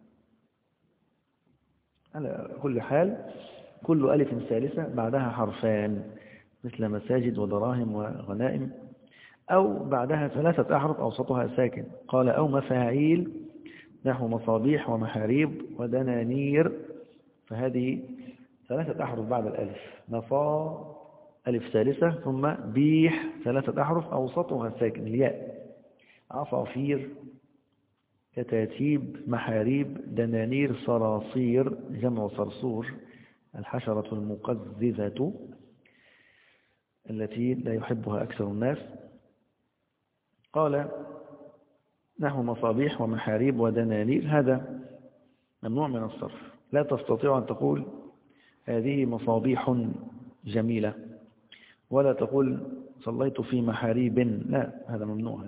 على كل حال كل ألف ثالثة بعدها حرفان مثل مساجد ودراهم وغنائم، أو بعدها 3 أحرف أوسطها ساكن. قال أو مفاعيل نحو مصابيح ومحاريب ودنانير، فهذه 3 أحرف بعد الألف. مفا ألف ثالثة، ثم بيح 3 أحرف أوسطها ساكن الياء. عصافير، كتاتيب، محاريب، دنانير، صراصير جمع صرصور، الحشرة المقززة التي لا يحبها أكثر الناس. قال نحو مصابيح ومحاريب ودنانير، هذا ممنوع من الصرف. لا تستطيع أن تقول هذه مصابيح جميلة، ولا تقول صليت في محاريب، لا، هذا ممنوع.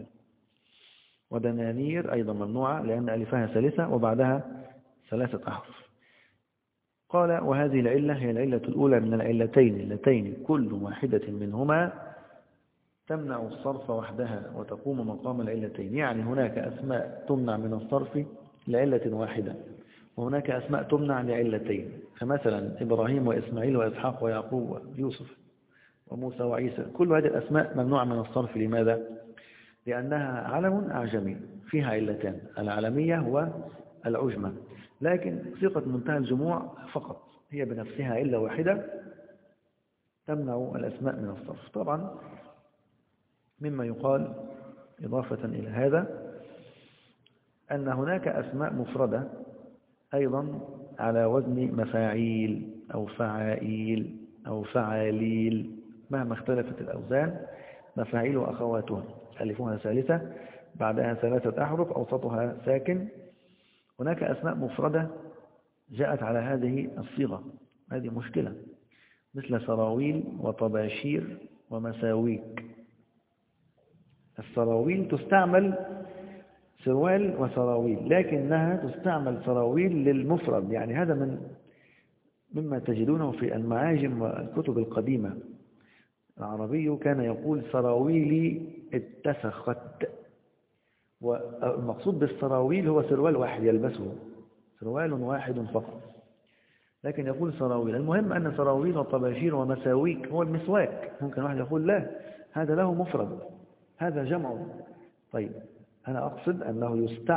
ودنانير أيضا ممنوعة لأن ألفها ثالثة وبعدها 3 أحرف. قال وهذه العلة هي العلة الأولى من العلتين اللتين كل واحدة منهما تمنع الصرف وحدها وتقوم مقام العلتين. يعني هناك أسماء تمنع من الصرف لعلة واحدة، وهناك أسماء تمنع لعلتين. فمثلا إبراهيم وإسماعيل وإسحاق ويعقوب ويوسف وموسى وعيسى، كل هذه الأسماء ممنوع من الصرف. لماذا؟ لأنها علم أعجمي فيها علتان، العلمية والعجمة. لكن صيغة منتهى الجموع فقط هي بنفسها علة واحدة تمنع الأسماء من الصرف. طبعا مما يقال إضافة إلى هذا أن هناك أسماء مفردة أيضا على وزن مفاعيل أو فعائيل أو فعاليل، مهما اختلفت الأوزان. مفاعيل وأخواتها ألفها ثالثة بعدها 3 أحرف أوسطها ساكن. هناك أسماء مفردة جاءت على هذه الصيغة، هذه مشكلة، مثل سراويل وطباشير ومساويك. السراويل تستعمل سروال وسراويل، لكنها تستعمل سراويل للمفرد. يعني هذا مما تجدونه في المعاجم والكتب القديمة. العربي كان يقول سراويلي اتسخت، والمقصود بالسراويل هو سروال واحد يلبسه، سروال واحد فقط، لكن يقول سراويل. المهم أن سراويل وطباشير ومساويك هو المسواك. ممكن واحد يقول لا، هذا له مفرد، هذا جمع. طيب أنا أقصد أنه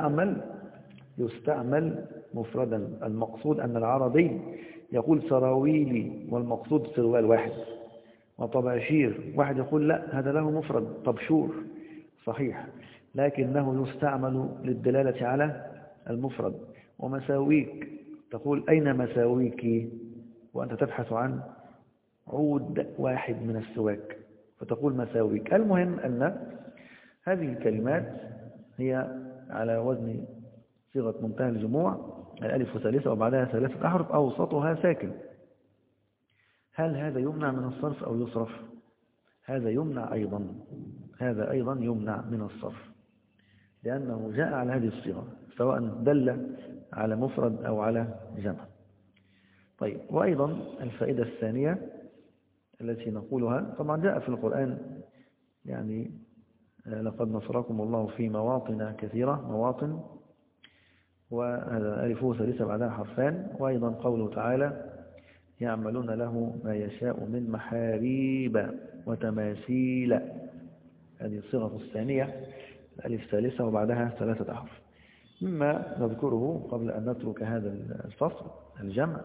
يستعمل مفردا. المقصود أن العربي يقول سراويلي والمقصود سروال واحد، وطباشير واحد يقول لا، هذا له مفرد طبشور، صحيح، لكنه يستعمل للدلالة على المفرد. ومساويك تقول أين مساويك وأنت تبحث عن عود واحد من السواك فتقول مساويك. المهم أن هذه الكلمات هي على وزن صيغة منتهى الجموع، الألف ثالثة وبعدها 3 أحرف أوسطها ساكن. هل هذا يمنع من الصرف أو يصرف؟ هذا يمنع أيضا، هذا أيضا يمنع من الصرف، لأنه جاء على هذه الصيغة سواء دل على مفرد أو على جمع. طيب، وأيضا الفائدة الثانية التي نقولها، طبعا جاء في القرآن يعني لقد نصركم الله في مواطن كثيرة، مواطن، وهذا ألفه ثالثة بعدها حرفان. وأيضا قوله تعالى يعملون له ما يشاء من محاريب وتماثيل، هذه الصيغة الثانية الألف ثالثة وبعدها 3 أحرف. مما نذكره قبل أن نترك هذا الفصل الجمع،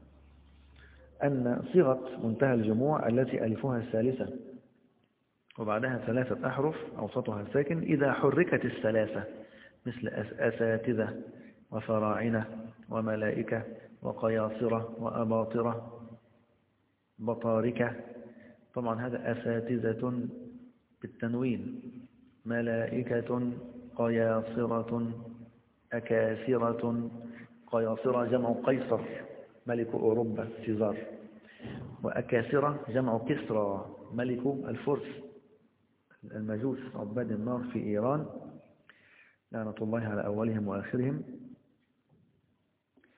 أن صيغة منتهى الجموع التي ألفها الثالثة وبعدها 3 أحرف أوسطها ساكن إذا حركت الثلاثة، مثل أساتذة وفراعنة وملائكة وقياصرة وأباطرة بطاركة. طبعا هذا أساتذة بالتنوين، ملائكة، قياصرة، أكاسرة. قياصرة جمع قيصر ملك أوروبا سيزار، وأكاسرة جمع كسرى ملك الفرس المجوس عباد النار في إيران لعنة الله على أولهم وآخرهم.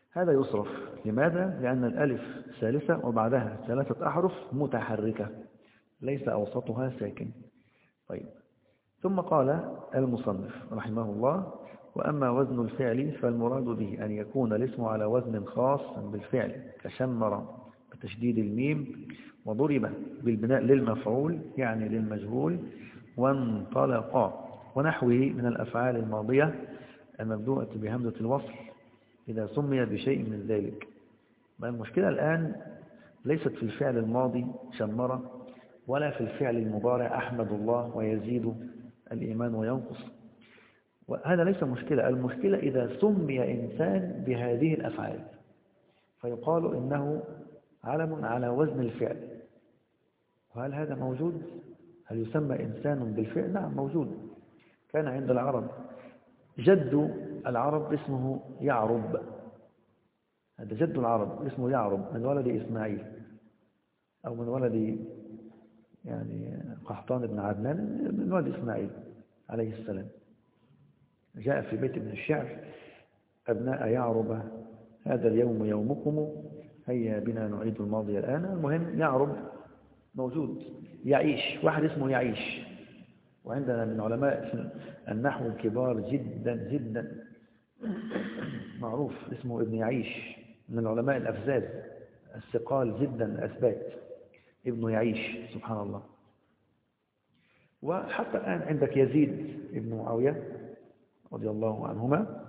هذا يصرف. لماذا؟ لأن الألف ثالثة وبعدها 3 أحرف متحركة ليس أوسطها ساكن. طيب، ثم قال المصنف رحمه الله: وأما وزن الفعل فالمراد به أن يكون الاسم على وزن خاص بالفعل كشمر بتشديد الميم، وضرب بالبناء للمفعول يعني للمجهول، وانطلق ونحوه من الأفعال الماضية المبدوءة بهمزة الوصل إذا سمي بشيء من ذلك. ما المشكلة الآن ليست في الفعل الماضي شمر، ولا في الفعل المضارع أحمد الله ويزيد الإيمان وينقص، وهذا ليس مشكلة. المشكلة إذا سمي إنسان بهذه الأفعال فيقال إنه علم على وزن الفعل. وهل هذا موجود؟ هل يسمى إنسان بالفعل؟ نعم موجود. كان عند العرب جد العرب اسمه يعرب، هذا جد العرب اسمه يعرب من ولد إسماعيل أو من ولد يعني قحطان بن عدنان من ولد إسماعيل عليه السلام. جاء في بيت من الشعر: أبناء يعرب هذا اليوم يومكم، هيا بنا نعيد الماضي الآن. المهم يعرب موجود. يعيش، واحد اسمه يعيش، وعندنا من علماء النحو الكبار جدا جدا معروف اسمه ابن يعيش، من علماء الأفزاز الثقال جدا الأثبات، ابن يعيش سبحان الله. وحتى الآن عندك يزيد ابن معاوية رضي الله عنهما،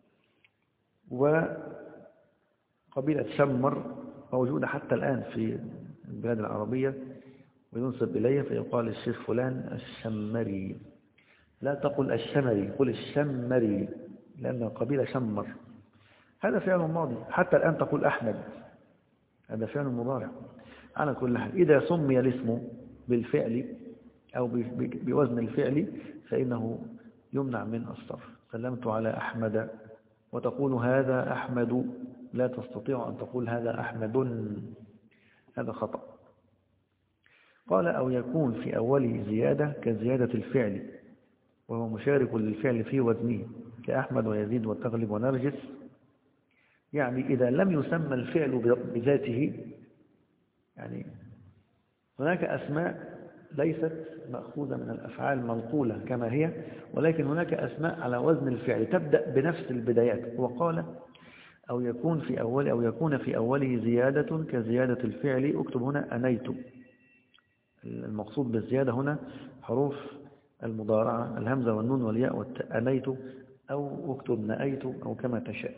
وقبيلة شمر موجودة حتى الآن في البلاد العربية، وينسب إليه فيقال الشيخ فلان الشمري. لا تقل الشمري، قل الشمري، لأن القبيلة شمر. هذا فعل ماضي. حتى الآن تقول أحمد، هذا فعل مضارع. على كل حال إذا سمي الاسم بالفعل أو بوزن الفعل فإنه يمنع من الصرف. سلمت على أحمد وتقول هذا أحمد، لا تستطيع أن تقول هذا أحمد، هذا خطأ. قال: أو يكون في أوله زيادة كزيادة الفعل وهو مشارك للفعل في وزنه كأحمد ويزيد وتغلب ونرجس. يعني إذا لم يسمى الفعل بذاته، يعني هناك أسماء ليست مأخوذة من الأفعال منقولة كما هي، ولكن هناك أسماء على وزن الفعل تبدأ بنفس البدايات. وقال: أو يكون في أوله زيادة كزيادة الفعل. اكتب هنا أنيت. المقصود بالزيادة هنا حروف المضارعة الهمزة والنون والياء والتاء. أنيت أو اكتب نأيت أو كما تشاء،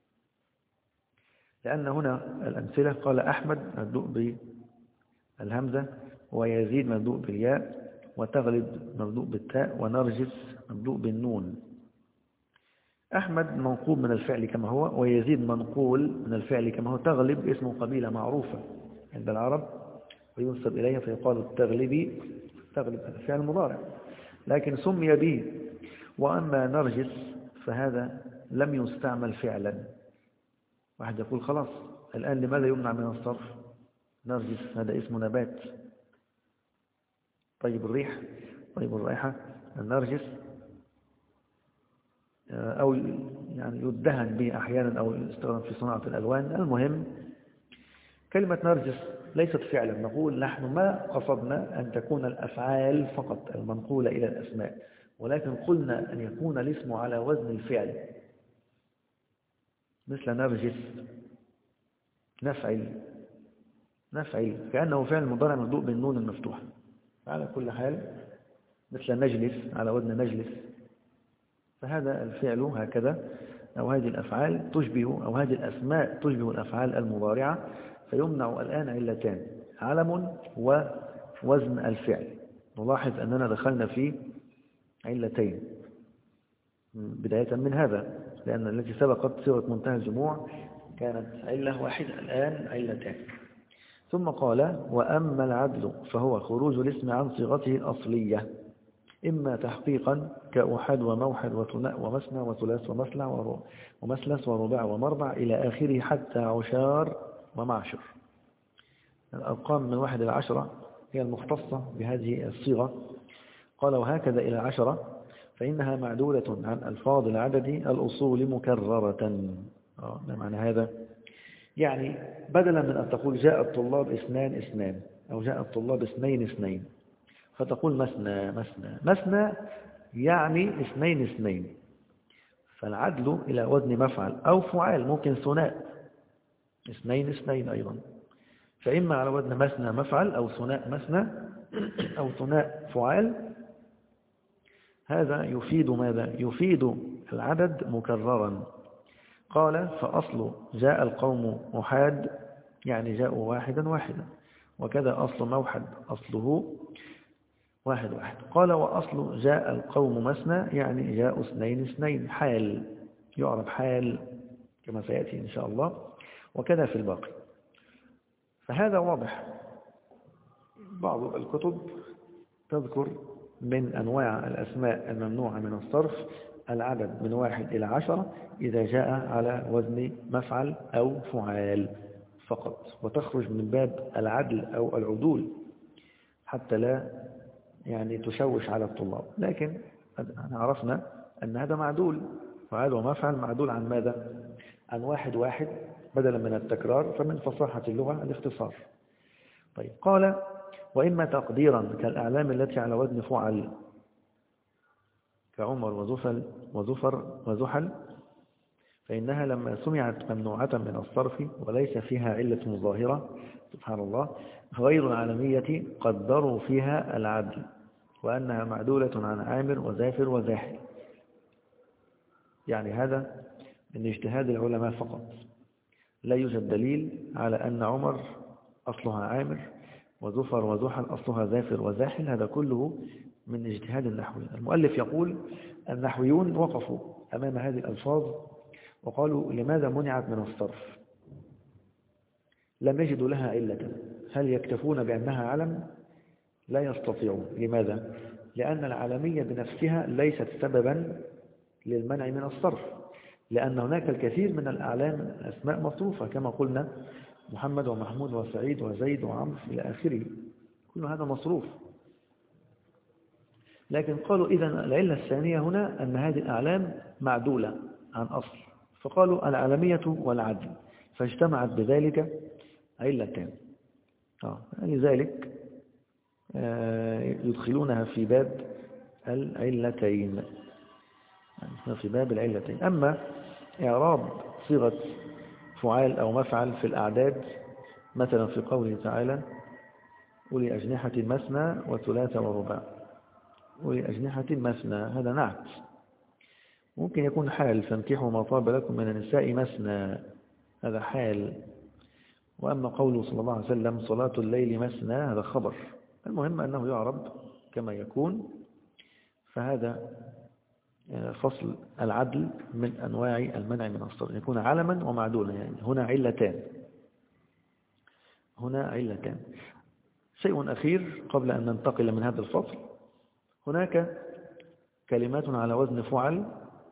لأن هنا الأمثلة قال: أحمد مبدوء بالهمزة، ويزيد مبدوء بالياء، وتغلب مبدوء بالتاء، ونرجس مبدوء بالنون. أحمد منقول من الفعل كما هو، ويزيد منقول من الفعل كما هو. تغلب اسم قبيلة معروفة عند العرب وينسب إليها فيقال التغلبي. تغلب هذا فعل مضارع لكن سمي به. وأما نرجس فهذا لم يستعمل فعلا. واحد يقول خلاص الآن لماذا يمنع من الصرف؟ نرجس هذا اسم نبات. طيب الريح، طيب الرائحة، النرجس، أو يعني يدهن به أحيانا أو يستخدم في صناعة الألوان. المهم كلمة نرجس ليست فعلا. نقول نحن ما قصدنا أن تكون الأفعال فقط المنقولة إلى الأسماء، ولكن قلنا أن يكون الاسم على وزن الفعل، مثل نرجس، نفعل كأنه فعل مضارع مبدوء بالنون المفتوحة. على كل حال مثل نجلس على وزن نجلس. فهذا الفعل هكذا، أو هذه الأفعال تشبه، أو هذه الأسماء تشبه الأفعال المضارعة. فيمنع الآن علتان: علم ووزن الفعل. نلاحظ أننا دخلنا في علتين بداية من هذا، لأن التي سبقت صيغة منتهى الجموع كانت علة واحدة، الآن علتان. ثم قال: وأما العدل فهو خروج الاسم عن صيغته الأصلية، إما تحقيقا كأحد وموحد وثناء ومثنى وثلاث ومثلث ورباع ومربع إلى آخره حتى عشار ومعشر. الأرقام من 1 إلى 10 هي المختصة بهذه الصيغة. قال: وهكذا إلى 10 فإنها معدولة عن ألفاظ العدد الأصول مكررة. ما معنى هذا؟ يعني بدلا من أن تقول جاء الطلاب اثنان اثنان أو جاء الطلاب اثنين اثنين، فتقول مثنى مثنى مثنى، يعني اثنين اثنين. فالعدل إلى وزن مفعل أو فعال، ممكن ثناء اثنين اثنين أيضا، فإما على وزن مثنى مفعل أو ثناء مثنى أو ثناء فعال. هذا يفيد ماذا؟ يفيد العدد مكررا. قال فأصل جاء القوم محاد، يعني جاءوا واحدا واحدا، وكذا أصل موحد أصله واحد واحد. قال وأصل جاء القوم مثنى، يعني جاءوا اثنين اثنين، حال يعرب حال كما سيأتي إن شاء الله، وكذا في الباقي. فهذا واضح. بعض الكتب تذكر من أنواع الأسماء الممنوعة من الصرف العدد من 1 إلى 10 إذا جاء على وزن مفعل أو فعال فقط، وتخرج من باب العدل أو العدول حتى لا يعني تشوش على الطلاب. لكن عرفنا أن هذا معدول، فعال ومفعل معدول عن ماذا؟ عن واحد واحد بدلا من التكرار، فمن فصاحة اللغة الاختصار. طيب قال وإما تقديرا كالأعلام التي على وزن فعل كعمر وزفل وزفر وزحل، فإنها لما سمعت ممنوعة من الصرف وليس فيها علة ظاهرة، سبحان الله، غير العالمية قدروا فيها العدل، وأنها معدولة عن عامر وزافر وزاحل. يعني هذا من اجتهاد العلماء فقط، لا يوجد دليل على أن عمر أصلها عامر وزفر وزحل أصلها زافر وزاحل، هذا كله من اجتهاد النحويين. المؤلف يقول النحويون وقفوا أمام هذه الألفاظ وقالوا لماذا منعت من الصرف؟ لم يجدوا لها علة. هل يكتفون بأنها علم؟ لا يستطيعون. لماذا؟ لأن العالمية بنفسها ليست سببا للمنع من الصرف، لأن هناك الكثير من الأعلام أسماء مصروفة كما قلنا، محمد ومحمود وسعيد وزيد وعمرو إلى آخره، كل هذا مصروف. لكن قالوا إذن العلة الثانية هنا أن هذه الأعلام معدولة عن أصل، فقالوا العالمية والعدل، فاجتمعت بذلك علتان. لذلك يدخلونها في باب العلتين، في باب العلتين. أما إعراب صيغة فعال أو مفعل في الأعداد، مثلا في قوله تعالى أولي أجنحة مثنى وثلاث ورباع، أولي أجنحة مثنى هذا نعت، ممكن يكون حال، فانكحوا ما طاب لكم من النساء مثنى، هذا حال. وأما قوله صلى الله عليه وسلم صلاة الليل مثنى، هذا خبر. المهم أنه يعرب كما يكون. فهذا فصل العدل من أنواع المنع من الصرف، يكون علما ومعدولا، يعني هنا علتان، هنا علتان. شيء أخير قبل أن ننتقل من هذا الفصل، هناك كلمات على وزن فعل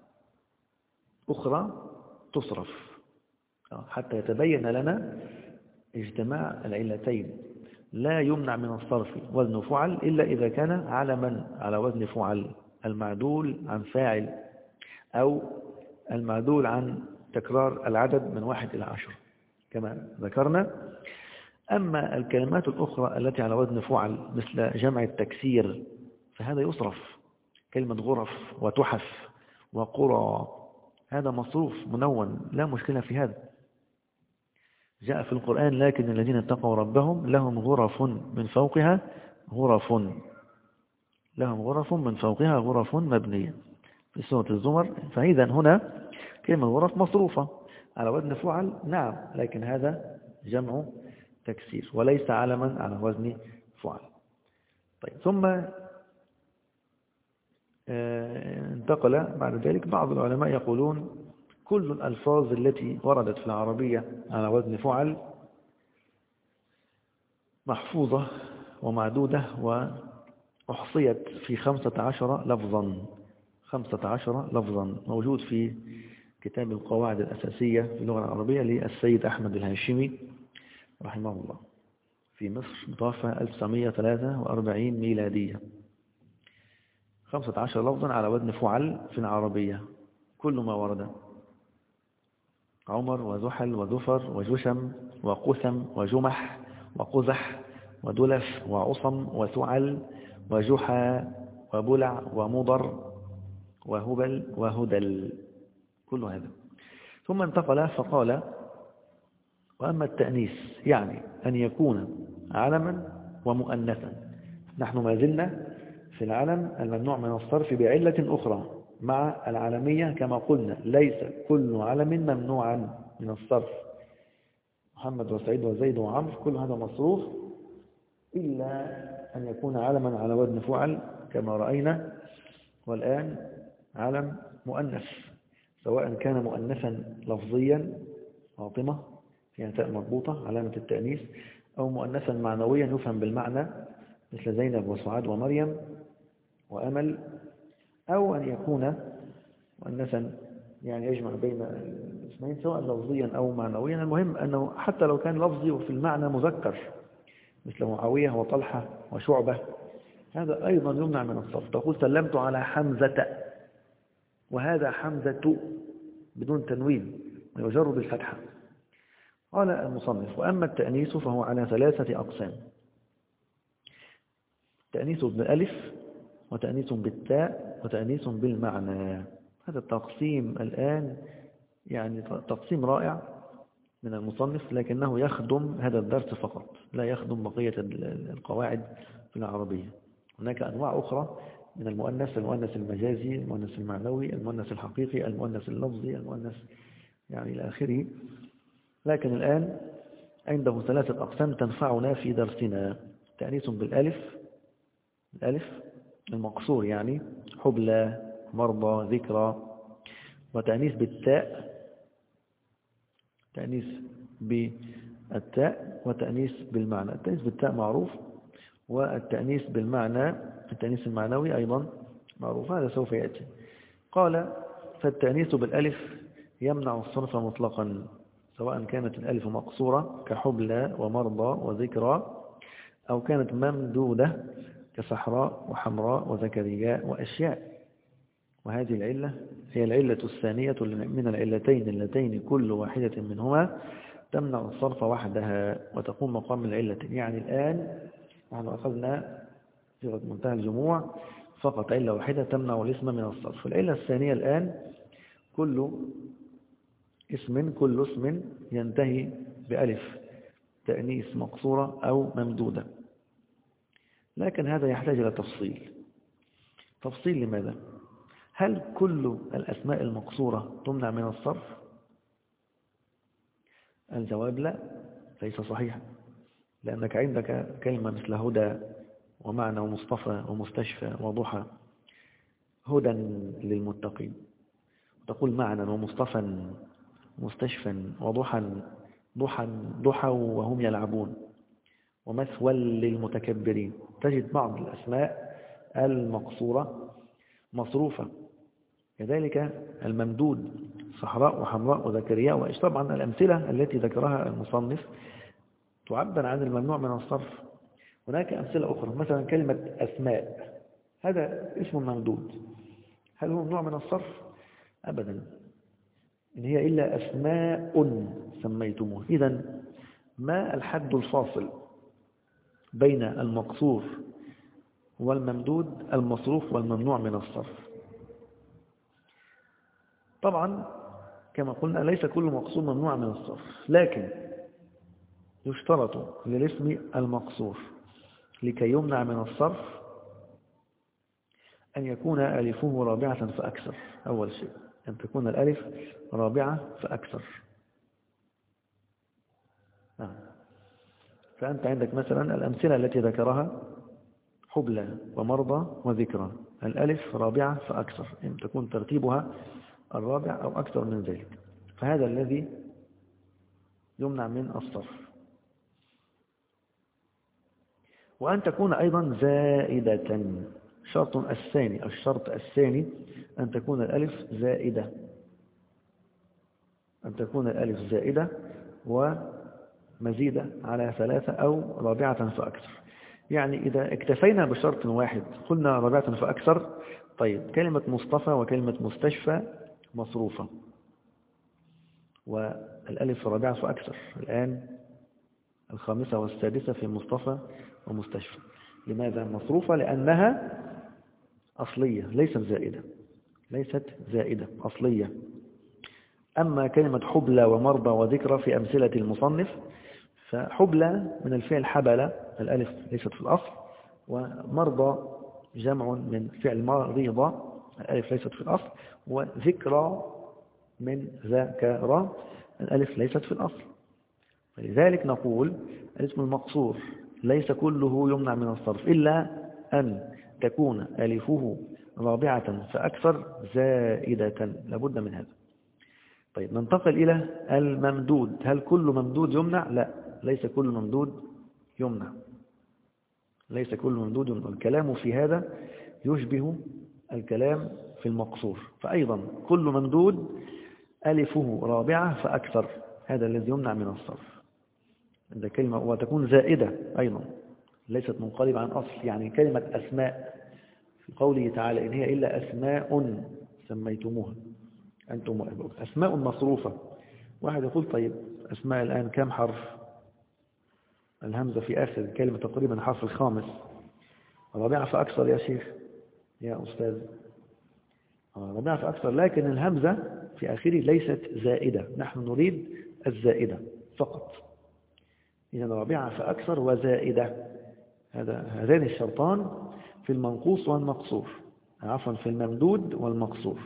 أخرى تصرف حتى يتبين لنا اجتماع العلتين. لا يمنع من الصرف وزن فعل إلا إذا كان علما على وزن فعل، المعدول عن فاعل أو المعدول عن تكرار العدد من 1 إلى 10 كما ذكرنا. أما الكلمات الأخرى التي على وزن فعل مثل جمع التكسير فهذا يصرف، كلمة غرف وتحف وقرى هذا مصروف منون، لا مشكلة في هذا. جاء في القرآن لكن الذين اتقوا ربهم لهم غرف من فوقها غرف، لهم غرف من فوقها غرف مبنية في سورة الزمر. فإذا هنا كلمة غرف مصروفة على وزن فعل، نعم، لكن هذا جمع تكسير وليس علما على وزن فعل. طيب ثم انتقل بعد ذلك بعض العلماء يقولون كل الألفاظ التي وردت في العربية على وزن فعل محفوظة ومعدودة وأحصيت في 15 لفظا، 15 لفظا موجود في كتاب القواعد الأساسية في اللغة العربية للسيد أحمد الهاشمي رحمه الله في مصر، متوفى 1943 ميلادية. 15 لفظا على وزن فعل في العربية كل ما ورد. عمر وزحل وزفر وجشم وقثم وجمح وقزح ودلف وعصم وثعل وجحا وبلع ومضر وهبل وهدل، كل هذا. ثم انتقل فقال: وأما التأنيث يعني أن يكون علما ومؤنثا. نحن ما زلنا في العلم الممنوع من الصرف بعلة أخرى مع العالمية، كما قلنا ليس كل علم ممنوعا من الصرف. محمد وسعيد وزيد وعمر كل هذا مصروف إلا أن يكون علما على وزن فعل كما رأينا. والآن علم مؤنث، سواء كان مؤنثا لفظيا فاطمة فيها تاء مربوطة علامة التأنيث، أو مؤنثا معنويا يفهم بالمعنى مثل زينب وسعاد ومريم وأمل، أو أن يكون مؤنثا يعني يجمع بين الاسمين سواء لفظيا أو معنويا. المهم أنه حتى لو كان لفظي وفي المعنى مذكر مثل معاوية وطلحة وشعبة، هذا أيضا يمنع من الصرف. تقول سلمت على حمزة، وهذا حمزة بدون تنوين ويجر بالفتحة. قال المصنف: وأما التأنيث فهو على 3 أقسام: تأنيث بالألف، وتأنيث بالتاء، وتأنيث بالمعنى. هذا التقسيم الآن يعني تقسيم رائع من المصنف، لكنه يخدم هذا الدرس فقط، لا يخدم بقية القواعد في العربية. هناك أنواع أخرى من المؤنث: المؤنث المجازي، المؤنث المعنوي، المؤنث الحقيقي، المؤنث اللفظي، المؤنث يعني إلى آخره. لكن الآن عنده 3 أقسام تنفعنا في درسنا: تأنيث بالألف، الألف المقصور يعني حبلى، مرضى، ذكرى. وتأنيث بالتاء، تأنيث بالتاء، وتأنيث بالمعنى. التأنيث بالتاء معروف، والتأنيث بالمعنى التأنيث المعنوي أيضا معروف، هذا سوف يأتي. قال: فالتأنيث بالألف يمنع الصرف مطلقا، سواء كانت الألف مقصورة كحبلى ومرضى وذكرى، أو كانت ممدودة كصحراء وحمراء وزكرياء وأشياء. وهذه العلة هي العلة الثانية من العلتين اللتين كل واحدة منهما تمنع الصرف وحدها وتقوم مقام العلة. يعني الآن نحن أخذنا صيغة منتهى الجموع فقط علة واحدة تمنع الاسم من الصرف. العلة الثانية الآن كل اسم ينتهي بألف تأنيث مقصورة أو ممدودة. لكن هذا يحتاج إلى تفصيل. لماذا؟ هل كل الأسماء المقصورة تمنع من الصرف؟ الجواب لا، ليس صحيحا، لأنك عندك كلمة مثل هدى ومعنى ومصطفى ومستشفى وضحى، هدى للمتقين، تقول معنى ومصطفى مستشفى ضحى وهم يلعبون، ومثوى للمتكبرين. تجد بعض الأسماء المقصورة مصروفة، كذلك الممدود صحراء وحمراء وزكرياء وإيش. طبعا الأمثلة التي ذكرها المصنف تعبر عن الممنوع من الصرف. هناك أمثلة أخرى، مثلا كلمة أسماء، هذا اسم ممدود، هل هو ممنوع من الصرف؟ أبدا، إن هي إلا أسماء سميتموه. إذن ما الحد الفاصل بين المقصور والممدود المصروف والممنوع من الصرف؟ طبعا كما قلنا ليس كل مقصور ممنوع من الصرف، لكن يشترط للاسم المقصور لكي يمنع من الصرف أن يكون ألفه رابعة فأكثر. أول شيء أن تكون الألف رابعة فأكثر. فأنت عندك مثلا الأمثلة التي ذكرها حبلى ومرضى وذكرى، الألف رابعة فأكثر، أن تكون ترتيبها الرابع أو أكثر من ذلك، فهذا الذي يمنع من الصرف. وأن تكون أيضا زائدة، الشرط الثاني أن تكون الألف زائدة، أن تكون الألف زائدة ومزيدة على 3 أو رابعة فأكثر. يعني إذا اكتفينا بشرط واحد قلنا رابعة فأكثر، طيب كلمة مصطفى وكلمة مستشفى مصروفة، والألف الرابعة فأكثر. الآن الخامسة والسادسة في مصطفى ومستشفى. لماذا مصروفة؟ لأنها أصلية ليست زائدة، ليست زائدة أصلية. أما كلمة حبلى ومرضى وذكرى في أمثلة المصنف، فحبلى من الفعل حبل، الألف ليست في الأصل، ومرضى جمع من فعل مريضة، الألف ليست في الأصل، وذكرى من ذكرى، الألف ليست في الأصل. فلذلك نقول الاسم المقصور ليس كله يمنع من الصرف إلا أن تكون ألفه رابعة فأكثر زائدة، لابد من هذا. طيب ننتقل إلى الممدود. هل كل ممدود يمنع؟ لا، ليس كل ممدود يمنع، ليس كل ممدود يمنع. الكلام في هذا يشبه الكلام في المقصور. فأيضا كل ممدود ألفه رابعة فأكثر، هذا الذي يمنع من الصرف. هذا كلمة وتكون زائدة أيضا، ليست منقلبة عن أصل. يعني كلمة أسماء في قوله تعالى إن هي إلا أسماء سميتموها أنتم وأبوكم، أسماء مصروفة. واحد يقول طيب أسماء الآن كم حرف؟ الهمزة في آخر الكلمة تقريبا الحرف الخامس، رابعة فأكثر يا شيخ يا أستاذ، رابعة فأكثر، لكن الهمزة في آخره ليست زائدة، نحن نريد الزائدة فقط. إذا رابعة فأكثر وزائدة، هذان الشرطان في المنقوص والمقصور، عفوا في الممدود والمقصور.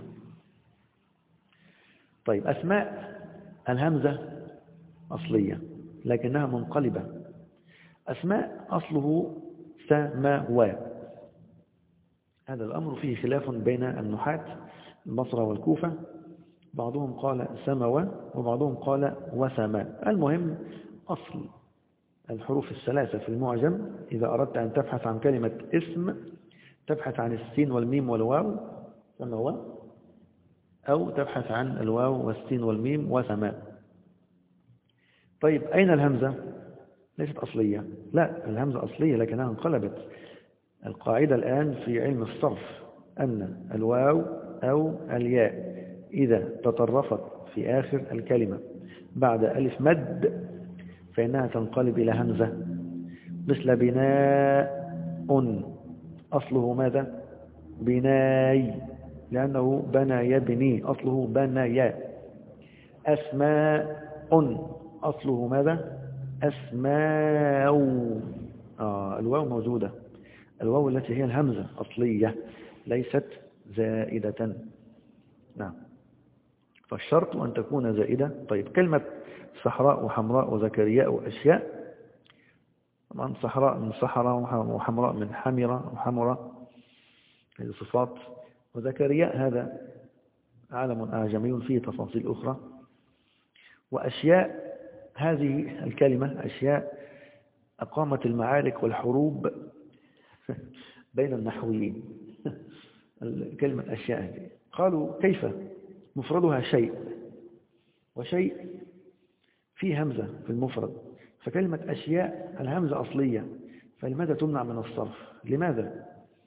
طيب أسماء الهمزة أصلية لكنها منقلبة. أسماء أصله سماوى، هذا الأمر فيه خلاف بين النحاة البصرة والكوفة، بعضهم قال سماوى وبعضهم قال وسماء. المهم أصل الحروف الثلاثة في المعجم إذا أردت أن تبحث عن كلمة اسم تبحث عن السين والميم والواو سماوى، أو تبحث عن الواو والسين والميم وسماء. طيب أين الهمزة؟ ليست أصلية، لا الهمزة أصلية لكنها انقلبت. القاعدة الآن في علم الصرف أن الواو أو الياء إذا تطرفت في آخر الكلمة بعد ألف مد فإنها تنقلب إلى همزة. مثل بناء، أصله ماذا؟ بناي، لأنه بنى يبني، أصله بنيا. أسماء، أصله ماذا؟ أسماء، الواو موجودة، الواو التي هي الهمزة أصلية ليست زائدة. نعم، فالشرط أن تكون زائدة. طيب كلمة صحراء وحمراء وزكرياء وأشياء، طبعا صحراء من صحراء وحمراء من حمرة وحمراء، هذه صفات. وزكرياء هذا عالم أعجمي فيه تفاصيل أخرى. وأشياء هذه الكلمة أشياء أقامت المعارك والحروب بين النحويين. الكلمة أشياء هذه قالوا كيف مفردها شيء، وشيء فيه همزة في المفرد، فكلمة أشياء الهمزة أصلية، فلماذا تمنع من الصرف؟ لماذا؟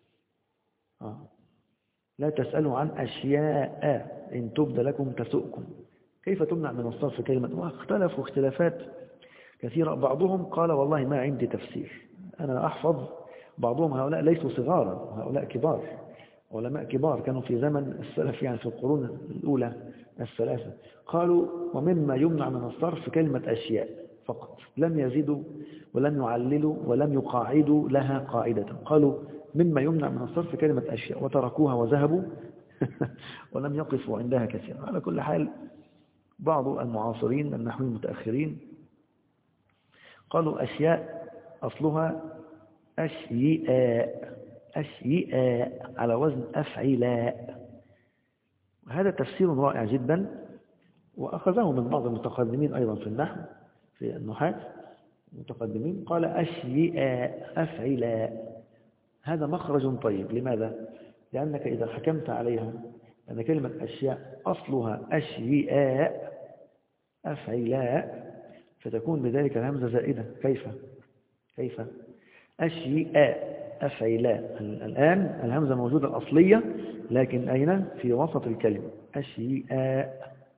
لا تسألوا عن أشياء إن تبد لكم تسؤكم. كيف تمنع من الصرف كلمة؟ واختلفوا اختلافات كثيرة. بعضهم قال والله ما عندي تفسير، أنا أحفظ. بعضهم هؤلاء ليسوا صغارا، هؤلاء كبار، علماء كبار كانوا في زمن السلف، يعني في القرون الأولى الثلاثة. قالوا ومما يمنع من الصرف كلمة أشياء فقط، لم يزيدوا ولم يعللوا ولم يقاعدوا لها قاعدة. قالوا مما يمنع من الصرف كلمة أشياء وتركوها وذهبوا ولم يقفوا عندها كثيرا. على كل حال بعض المعاصرين النحويين المتأخرين قالوا أشياء أصلها أشياء، أشياء على وزن أفعلاء. وهذا تفسير رائع جدا، وأخذه من بعض المتقدمين أيضا في النحو، في النحاة المتقدمين، قال أشياء أفعلاء، هذا مخرج طيب. لماذا؟ لأنك إذا حكمت عليها أن كلمة أشياء أصلها أشياء أفعلاء فتكون بذلك الهمزة زائدة. كيف؟ أشياء أفعلاء، الآن الهمزة موجودة الأصلية، لكن أين؟ في وسط الكلمة. أشياء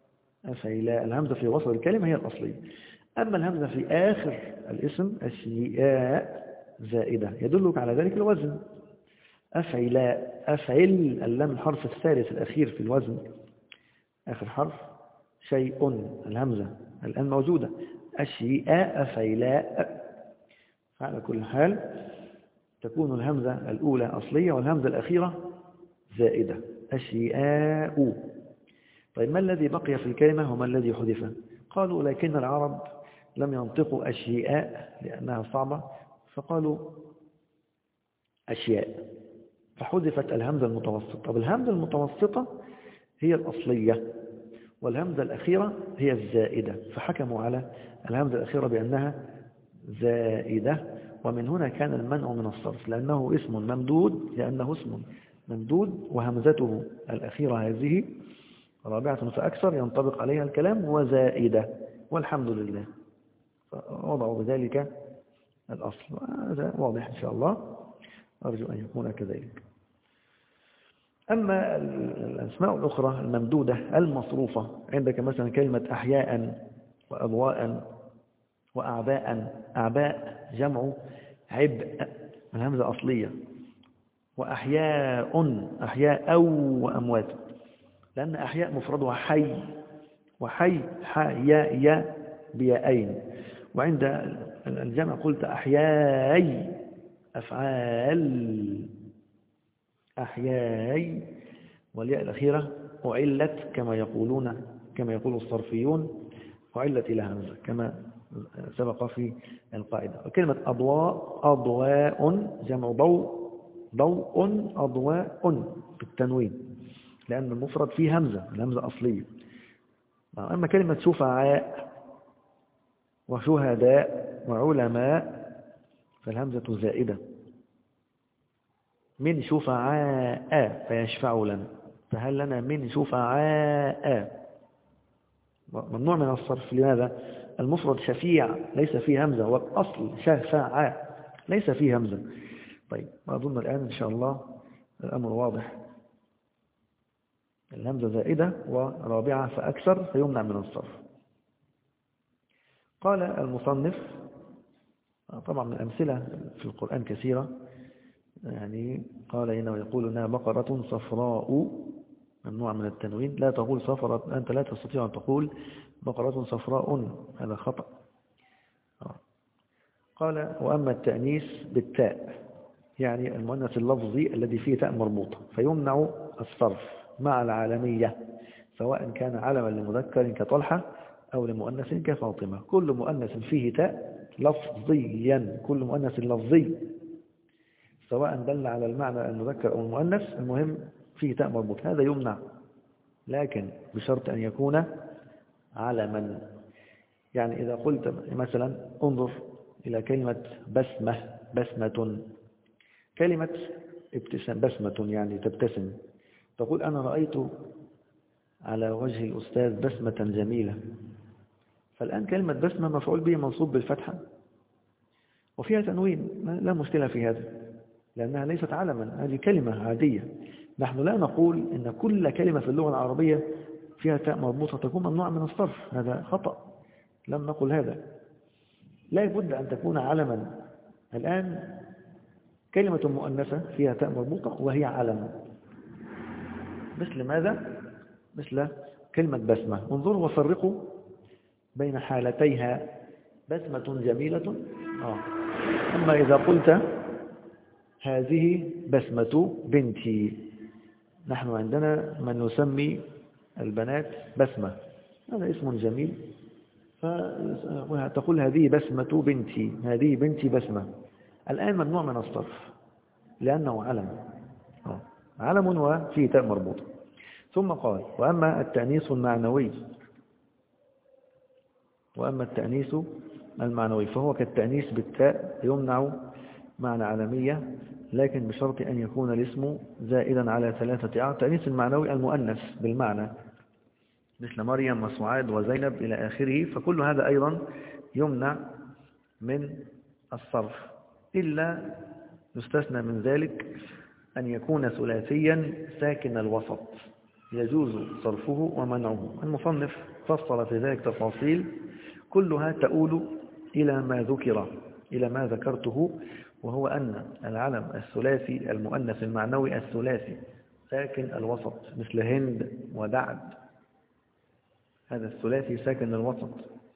أفعلاء، الهمزة في وسط الكلمة هي الأصلية. أما الهمزة في آخر الاسم أشياء زائدة يدلك على ذلك الوزن. أفعلاء، أفعل، اللام الحرف الثالث الأخير في الوزن، آخر حرف شيء، الهمزة الآن موجودة. أشياء أفعلاء. على كل حال تكون الهمزة الأولى أصلية والهمزة الأخيرة زائدة. أشياء. طيب ما الذي بقي في الكلمة وما الذي حذف؟ قالوا لكن العرب لم ينطقوا أشياء لأنها صعبة، فقالوا أشياء، فحذفت الهمزة المتوسطة. طب الهمزة المتوسطة هي الأصلية والهمزة الأخيرة هي الزائدة، فحكموا على الهمزة الأخيرة بأنها زائدة. ومن هنا كان المنع من الصرف، لأنه اسم ممدود وهمزته الأخيرة هذه رابعة فأكثر ينطبق عليها الكلام وزائدة، والحمد لله، فوضعوا بذلك الأصل. هذا واضح إن شاء الله، أرجو أن يكون كذلك. أما الأسماء الأخرى الممدودة المصروفة، عندك مثلا كلمة أحياء وأضواء وأعباء. أعباء جمع عبء، الهمزة أصلية. وأحياء أو وأموات، لأن أحياء مفردها حي، وحي حياء بيائين. وعند الجمع قلت أحياي، أفعال أحياي، والياء الأخيرة أعلت كما يقول الصرفيون، أعلت إلى همزة كما سبق في القاعدة. وكلمة أضواء جمع ضوء أضواء بالتنوين، لأن المفرد فيه همزة، الهمزة أصلية. أما كلمة شفعاء وشهداء وعلماء فالهمزة زائدة. من شفعاء فيشفع لنا، فهل لنا من شفعاء؟ ممنوع من الصرف. لماذا؟ المفرد شفيع ليس فيه همزة، والأصل شفعاء ليس فيه همزة. طيب أظن الآن إن شاء الله الأمر واضح. الهمزة زائدة ورابعة فأكثر فيمنع من الصرف. قال المصنف، طبعا من الأمثلة في القرآن كثيرة، يعني قال إنه يقول إنها بقرة صفراء، ممنوع من التنوين، لا تقول صفراء، أنت لا تستطيع أن تقول بقرة صفراء، هذا خطأ. قال وأما التأنيث بالتاء، يعني المؤنث اللفظي الذي فيه تاء مربوطة، فيمنع الصرف مع العالمية، سواء كان علما لمذكر كطلحة أو لمؤنث كفاطمة. كل مؤنث فيه تاء لفظيا، كل مؤنث لفظي سواء دل على المعنى المذكر أو المؤنث، المهم فيه تاء مربوط، هذا يمنع، لكن بشرط أن يكون علما. يعني إذا قلت مثلا انظر إلى كلمة بسمة، كلمة ابتسام، بسمة يعني تبتسم، تقول أنا رأيت على وجه الأستاذ بسمة جميلة، فالآن كلمة بسمة مفعول به منصوب بالفتحة وفيها تنوين، لا مشكلة في هذا، لأنها ليست علما، هذه كلمة عادية. نحن لا نقول إن كل كلمة في اللغة العربية فيها تاء مربوطة تكون ممنوعة من الصرف، هذا خطأ، لم نقل هذا، لا بد أن تكون علما. الآن كلمة مؤنثة فيها تاء مربوطة وهي علم، مثل ماذا؟ مثل كلمة بسمة. انظروا وفرقوا بين حالتيها، بسمة جميلة، أما إذا قلت هذه بسمة بنتي، نحن عندنا من نسمي البنات بسمة، هذا اسم جميل، فتقول هذه بسمة بنتي، هذه بنتي بسمة، الآن ممنوع من الصرف لأنه علم، علم وفيه تاء مربوط. ثم قال وأما التأنيث المعنوي فهو كالتأنيث بالتاء، يمنع معنى علمية، لكن بشرط أن يكون الاسم زائدا على 3 التأنيث المعنوي المؤنث بالمعنى، مثل مريم وسعاد وزينب إلى آخره، فكل هذا أيضا يمنع من الصرف، إلا يستثنى من ذلك أن يكون ثلاثيا ساكن الوسط، يجوز صرفه ومنعه. المصنف فصل في ذلك تفاصيل كلها تؤول إلى ما ذكر، إلى ما ذكرته، وهو أن العلم الثلاثي المؤنث المعنوي الثلاثي ساكن الوسط مثل هند ودعد، هذا الثلاثي ساكن الوسط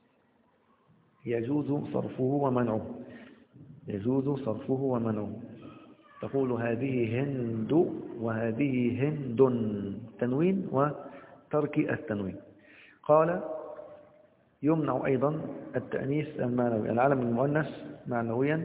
يجوز صرفه ومنعه، يجوز صرفه ومنعه. تقول هذه هند وهذه هند، تنوين وترك التنوين. قال يمنع أيضا التأنيث المعنوي، العلم المؤنث معنويا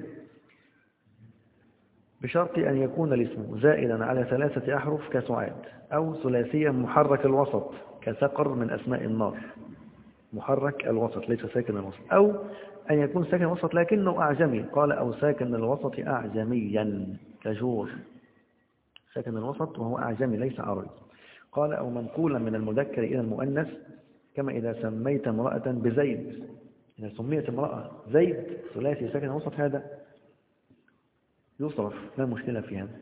بشرط أن يكون الاسم زائدا على 3 أحرف كسعاد، أو ثلاثيا محرك الوسط كسقر من أسماء النار، محرك الوسط ليس ساكن الوسط، أو أن يكون ساكن الوسط لكنه أعجمي، قال أو ساكن الوسط أعجميا كجور، ساكن الوسط وهو أعجمي ليس عربي. قال أو منقولا من المذكر إلى المؤنث، كما إذا سميت امرأة بزيد، إذا سميت امرأة زيد ثلاثي ساكن الوسط هذا يصرف، لا مشكلة في هذا.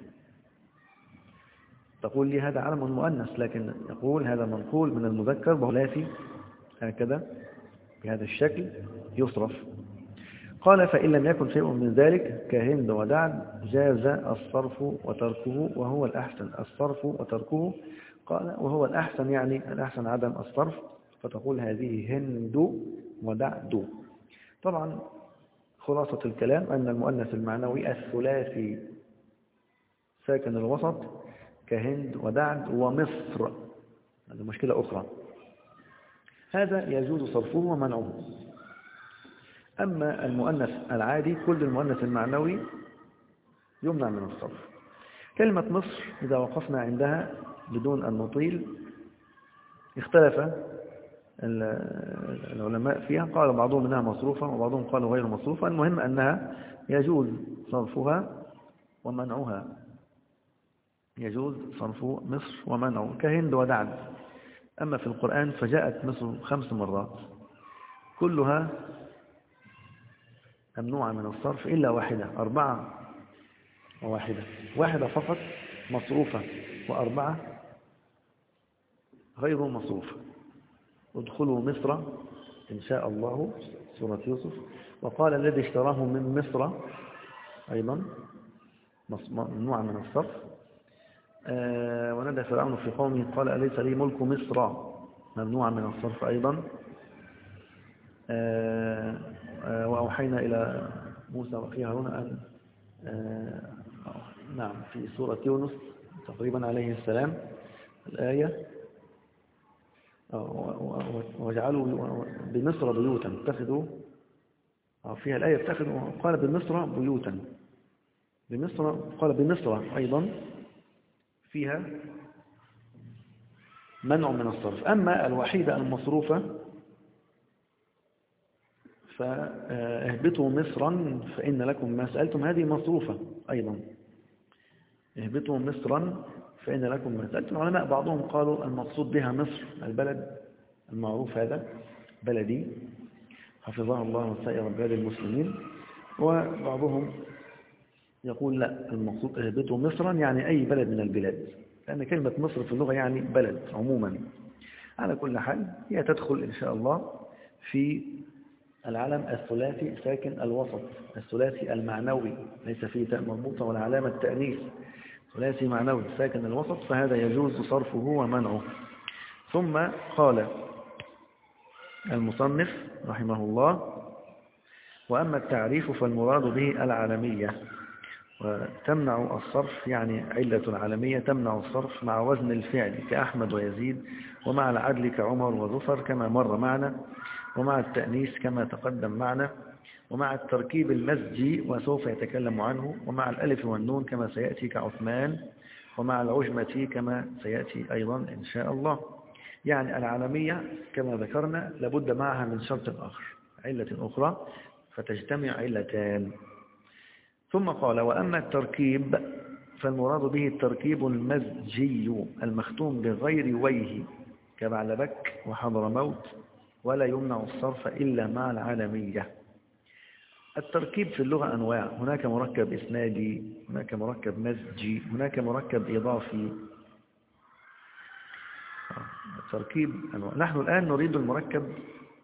تقول لي هذا علم مؤنث، لكن يقول هذا منقول من المذكر بثلاثي هكذا بهذا الشكل يصرف. قال فإن لم يكن شيء من ذلك كهند ودعد جاز الصرف وتركه وهو الأحسن، الصرف وتركه. قال وهو الأحسن يعني الأحسن عدم الصرف، فتقول هذه هند ودعد. طبعا خلاصة الكلام أن المؤنث المعنوي الثلاثي ساكن الوسط كهند ودعد ومصر، هذه مشكلة أخرى، هذا يجوز صرفه ومنعه. أما المؤنث العادي كل المؤنث المعنوي يمنع من الصرف. كلمة مصر إذا وقفنا عندها بدون أن نطيل اختلف العلماء فيها، قال بعضهم أنها مصروفة وبعضهم قالوا غير مصروفة. المهم أنها يجوز صرفها ومنعها، يجوز صرف مصر ومنعه كهند ودعد. أما في القرآن فجاءت مصر 5 مرات كلها ممنوعة من الصرف إلا واحدة، 4 وواحدة، واحدة فقط مصروفة و4 غير مصروفة. ادخلوا مصر إن شاء الله سورة يوسف. وقال الذي اشتراه من مصر أيضا ممنوع من الصرف. ونادى فرعون في قومه قال أليس لي ملك مصر، ممنوع من الصرف أيضا. وأوحينا إلى موسى وأخيه هارون أن نعم في سورة يونس تقريبا عليه السلام الآية وجعلوا بمصر بيوتا اتخذوا فيها الآية اتخذوا، قال بمصر بيوتا، بمصر قال بمصر أيضا فيها منع من الصرف. أما الوحيدة المصروفة فاهبطوا مصرا فإن لكم ما سألتم، هذه مصروفة أيضا، اهبطوا مصرا فإن لكم ما سألتم. العلماء بعضهم قالوا المقصود بها مصر البلد المعروف هذا بلدي حفظها الله وسائر بلاد المسلمين، وبعضهم يقول لا المقصود اهبطوا مصرا يعني أي بلد من البلاد، لأن كلمة مصر في اللغة يعني بلد عموما. على كل حال هي تدخل إن شاء الله في العلم الثلاثي ساكن الوسط، الثلاثي المعنوي ليس فيه تاء مربوطة ولا علامة تأنيث، ثلاثي معنوي ساكن الوسط، فهذا يجوز صرفه ومنعه. ثم قال المصنف رحمه الله وأما التعريف فالمراد به العالمية، وتمنع الصرف يعني علة العالمية تمنع الصرف مع وزن الفعل كأحمد ويزيد، ومع العدل كعمر وظفر كما مر معنا، ومع التأنيث كما تقدم معنا، ومع التركيب المزجي وسوف يتكلم عنه، ومع الألف والنون كما سيأتي كعثمان، ومع العجمة كما سيأتي أيضا إن شاء الله. يعني العالمية كما ذكرنا لابد معها من شرط آخر، علة أخرى، فتجتمع علتان. ثم قال وأما التركيب فالمراد به التركيب المزجي المختوم بغير ويه كبعلبك وحضرموت، ولا يمنع الصرف إلا مع العالمية. التركيب في اللغة أنواع، هناك مركب إسنادي، هناك مركب مزجي، هناك مركب إضافي. تركيب أنواع. نحن الآن نريد المركب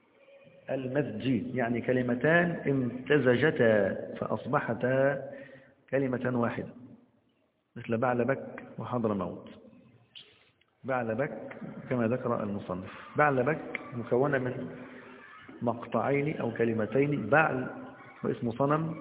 المزجي، يعني كلمتان امتزجتا فأصبحتا كلمة واحدة، مثل بعلبك وحضرموت. بعلبك كما ذكر المصنف، بعلبك مكونة من مقطعين أو كلمتين. بعل واسم صنم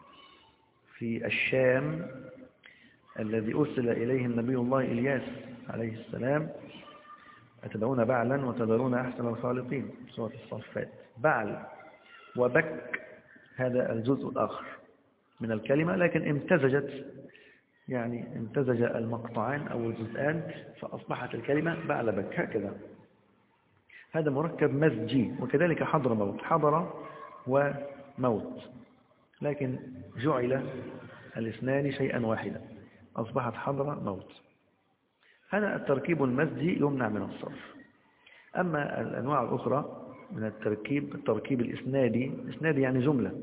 في الشام الذي أرسل إليه النبي الله إلياس عليه السلام، أتدعون بعلا وتذرون أحسن الخالقين، سورة الصفات. بعل وبك هذا الجزء الآخر من الكلمة، لكن امتزجت، يعني امتزج المقطعان أو الجزءان فأصبحت الكلمة بعلبك هكذا. هذا مركب مزجي. وكذلك حضرموت، حضر وموت، لكن جعل الاثنان شيئا واحدا، أصبحت حضر موت. هذا التركيب المزجي يمنع من الصرف. أما الأنواع الأخرى من التركيب، التركيب الإسنادي، إسنادي يعني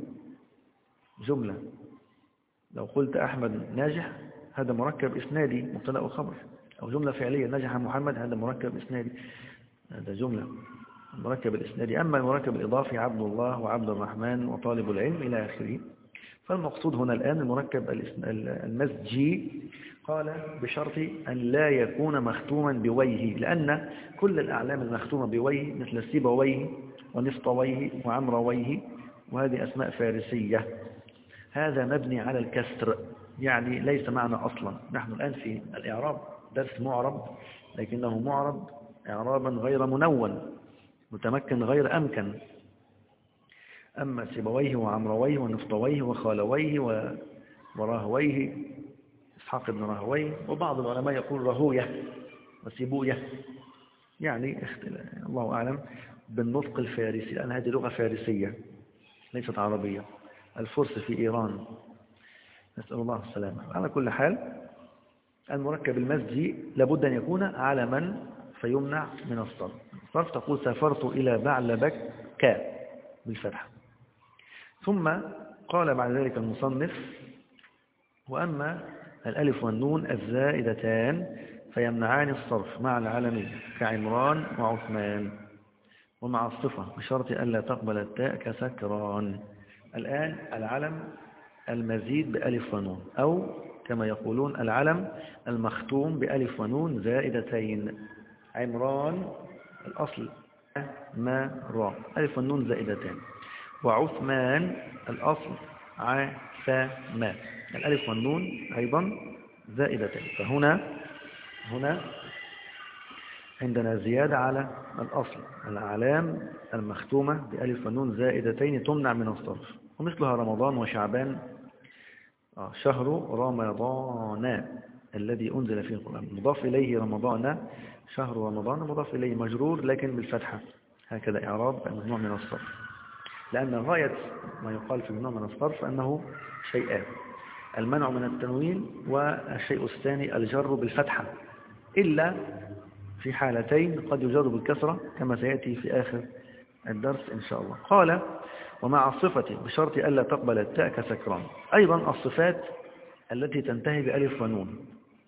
جملة. لو قلت أحمد ناجح هذا مركب إسنادي، مبتدأ وخبر. أو جملة فعلية، نجح محمد، هذا مركب إسنادي، هذا جملة، المركب الإسنادي. أما المركب الإضافي، عبد الله وعبد الرحمن وطالب العلم إلى آخره. فالمقصود هنا الآن المركب المزجي، قال بشرط أن لا يكون مختوما بويه، لأن كل الأعلام المختومة بويه مثل سيبويه ونفطويه وعمرويه، وهذه أسماء فارسية، هذا مبني على الكسر، يعني ليس معنى أصلا. نحن الآن في الإعراب درس معرب، لكنه معرب إعرابا غير منون، متمكن غير أمكن. أما سيبويه وعمرويه ونفطويه وخالويه وراهويه، إسحاق بن راهويه، وبعض العلماء يقول راهويه وسيبويه، يعني الله أعلم بالنطق الفارسي، لأن هذه لغة فارسية ليست عربية، الفرس في إيران، نسأل الله السلامة. على كل حال المركب المزجي لابد أن يكون علما فيمنع من الصرف. الصرف تقول سافرت إلى بعلبك بالفتحة. ثم قال بعد ذلك المصنف: وأما الألف والنون الزائدتان فيمنعان الصرف مع العلم كعمران وعثمان، ومع الصفة بشرط ألا تقبل التاء كسكران. الآن العلم المزيد بألف ونون، أو كما يقولون العلم المختوم بألف ونون زائدتين. عمران الأصل ما را، ألف والنون زائدتان. وعثمان الأصل عثما، الألف والنون أيضا زائدتين. فهنا عندنا زيادة على الأصل، الأعلام المختومة بألف والنون زائدتين تمنع من الصرف، ومثلها رمضان وشعبان. شهر رمضان الذي أنزل فيه القرآن، مضاف إليه رمضان، شهر رمضان مضاف إليه مجرور لكن بالفتحة، هكذا إعراب الممنوع من الصرف. لأن غاية ما يقال في الممنوع من الصرف أنه شيئان: المنع من التنوين، والشيء الثاني الجر بالفتحة، إلا في حالتين قد يجر بالكسرة كما سيأتي في آخر الدرس إن شاء الله. قال: ومع الصفة بشرط ألا تقبل التاء كسكران. أيضا الصفات التي تنتهي بألف ونون،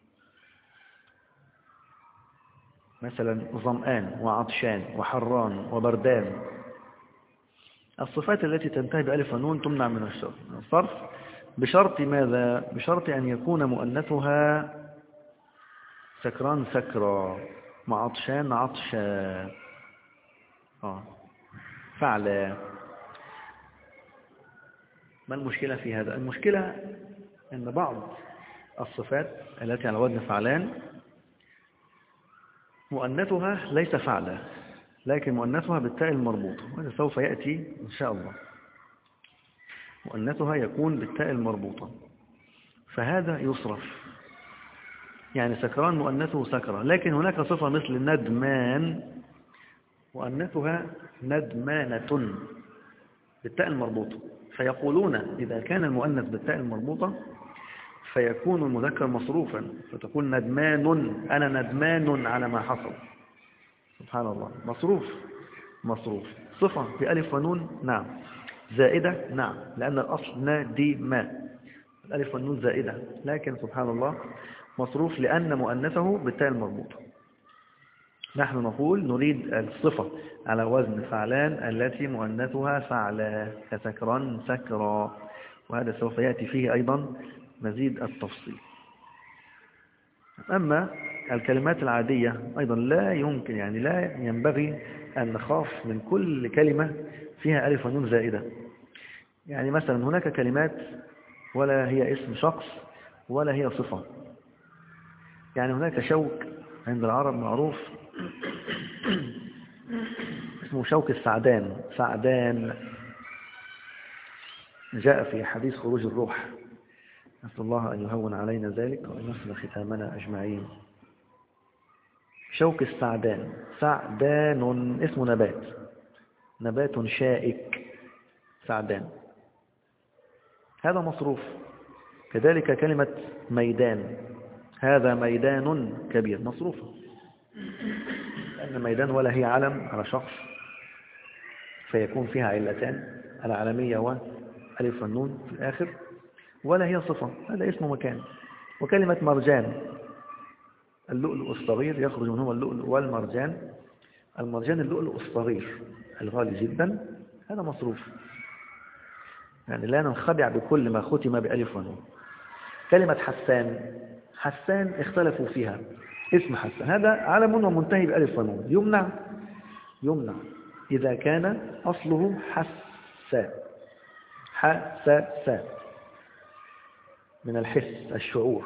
مثلا ظمآن وعطشان وحران وبردان، الصفات التي تنتهي بألف ونون تمنع من الصرف بشرط ماذا؟ بشرط أن يكون مؤنثها سكران سكرا، وعطشان عطشا، فعلا. ما المشكلة في هذا؟ المشكلة أن بعض الصفات التي على وزن فعلان مؤنثها ليس فعلا، لكن مؤنثها بالتاء المربوطة، وهذا سوف يأتي إن شاء الله. مؤنثها يكون بالتاء المربوطة، فهذا يصرف، يعني سكران مؤنثه سكرة، لكن هناك صفة مثل ندمان مؤنثها ندمانة بالتاء المربوطة، فيقولون إذا كان المؤنث بالتاء المربوطة فيكون المذكر مصروفا، فتقول ندمان، أنا ندمان على ما حصل. سبحان الله، مصروف. صفة بألف ونون، نعم. زائدة، نعم، لأن الأصل نادما، الألف والنون زائدة، لكن سبحان الله مصروف لأن مؤنثه بالتاء المربوطة. نحن نقول نريد الصفة على وزن فعلان التي مؤنثها فعلا، كسكران سكرا، وهذا سوف يأتي فيه أيضا مزيد التفصيل. أما الكلمات العادية أيضا لا يمكن، يعني لا ينبغي أن نخاف من كل كلمة فيها ألف ونون زائدة. يعني مثلا هناك كلمات ولا هي اسم شخص ولا هي صفة. يعني هناك شوك عند العرب معروف اسمه شوك السعدان، سعدان، جاء في حديث خروج الروح، نسأل الله أن يهون علينا ذلك وأن يصل ختامنا أجمعين. شوك السعدان، سعدان اسم نبات، نبات شائك، سعدان، هذا مصروف. كذلك كلمة ميدان، هذا ميدان كبير، مصروفة، لأن ميدان ولا هي علم على شخص فيكون فيها علتان، العالمية وألف والنون في الآخر، ولا هي صفة، هذا اسم مكان. وكلمة مرجان، اللؤلؤ الصغير، يخرج منهما اللؤلؤ والمرجان، المرجان اللؤلؤ الصغير الغالي جدا، هذا مصروف، يعني لا ننخدع بكل ما ختم بألف ونون. كلمة حسان، حسان اختلفوا فيها، اسم حسان هذا علم ومنتهي بألف ونون، يمنع إذا كان أصله حساء، حساء من الحس الشعور،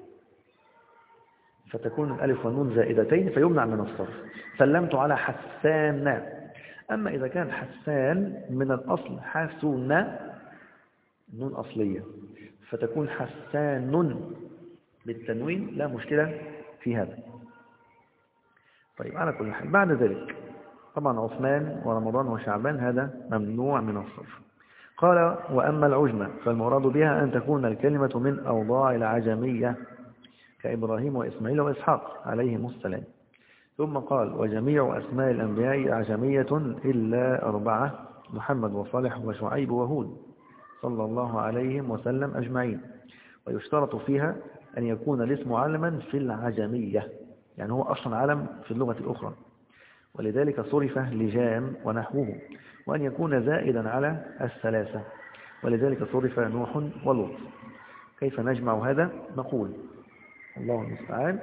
فتكون الألف والنون زائدتين فيمنع من الصرف. سلمت على حسان. أما إذا كان حسان من الأصل حسون، نون أصلية، فتكون حسان بالتنوين، لا مشكلة في هذا. طيب على كل حال، بعد ذلك طبعا عثمان ورمضان وشعبان هذا ممنوع من الصرف. قال وأما العجمة فالمراد بها أن تكون الكلمة من أوضاع العجمية كإبراهيم وإسماعيل وإسحاق عليهم السلام. ثم قال وجميع أسماء الأنبياء أعجمية إلا 4، محمد وصالح وشعيب وهود صلى الله عليهم وسلم أجمعين. ويشترط فيها أن يكون الاسم علما في العجمية، يعني هو أصلا علم في اللغة الأخرى، ولذلك صرف لجام ونحوه، وأن يكون زائدا على الثلاثة، ولذلك صرف نوح ولوط. كيف نجمع هذا؟ نقول الله المستعان،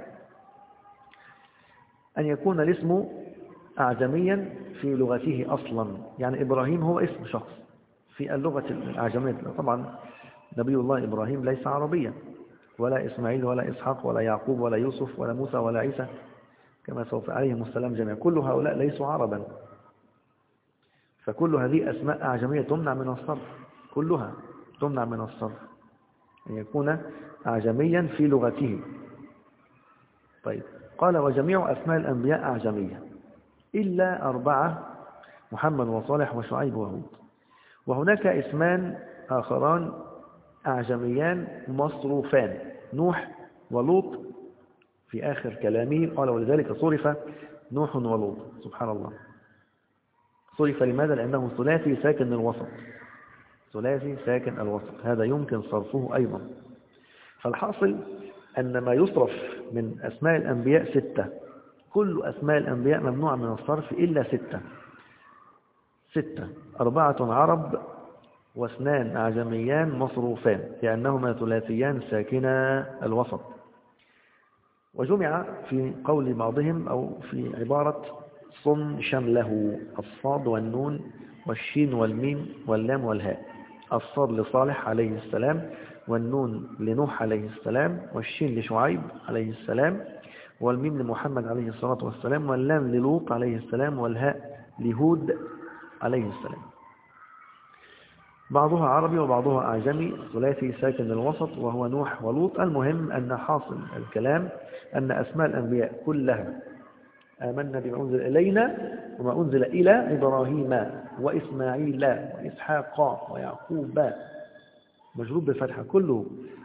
أن يكون الاسم أعجميا في لغته أصلا، يعني إبراهيم هو اسم شخص في اللغة الأعجمية. طبعا نبي الله إبراهيم ليس عربيا، ولا إسماعيل ولا إسحاق ولا يعقوب ولا يوسف ولا موسى ولا عيسى كما سوف عليهم السلام جميعا، كل هؤلاء ليسوا عربا، فكل هذه أسماء أعجمية تمنع من الصرف، كلها تمنع من الصرف، أن يكون أعجميا في لغته. طيب قال وجميع أسماء الأنبياء أعجمية إلا 4، محمد وصالح وشعيب وهود. وهناك اسمان آخران أعجميان مصروفان، نوح ولوط في آخر كلامه قال ولذلك صرف نوح ولوط. سبحان الله، صرف لماذا؟ لأنه ثلاثي ساكن الوسط، ثلاثي ساكن الوسط، هذا يمكن صرفه أيضا. فالحاصل أن ما يصرف من أسماء الأنبياء 6، كل أسماء الأنبياء ممنوع من الصرف إلا 6، 4 عرب و2 أعجميان مصروفان لأنهما ثلاثيان ساكنا الوسط. وجمع في قول بعضهم أو في عبارة صم شمله، الصاد والنون والشين والميم واللام والهاء، الصاد لصالح عليه السلام، والنون لنوح عليه السلام، والشين لشعيب عليه السلام، والميم لمحمد عليه الصلاة والسلام، واللام للوط عليه السلام، والهاء لهود عليه السلام. بعضها عربي وبعضها أعجمي، ثلاثي ساكن الوسط وهو نوح ولوط. المهم أن حاصل الكلام أن أسماء الأنبياء كلها آمنا بما أنزل إلينا وما أنزل إلى إبراهيم وإسماعيل وإسحاق ويعقوب، مجروب بالفتحة كله.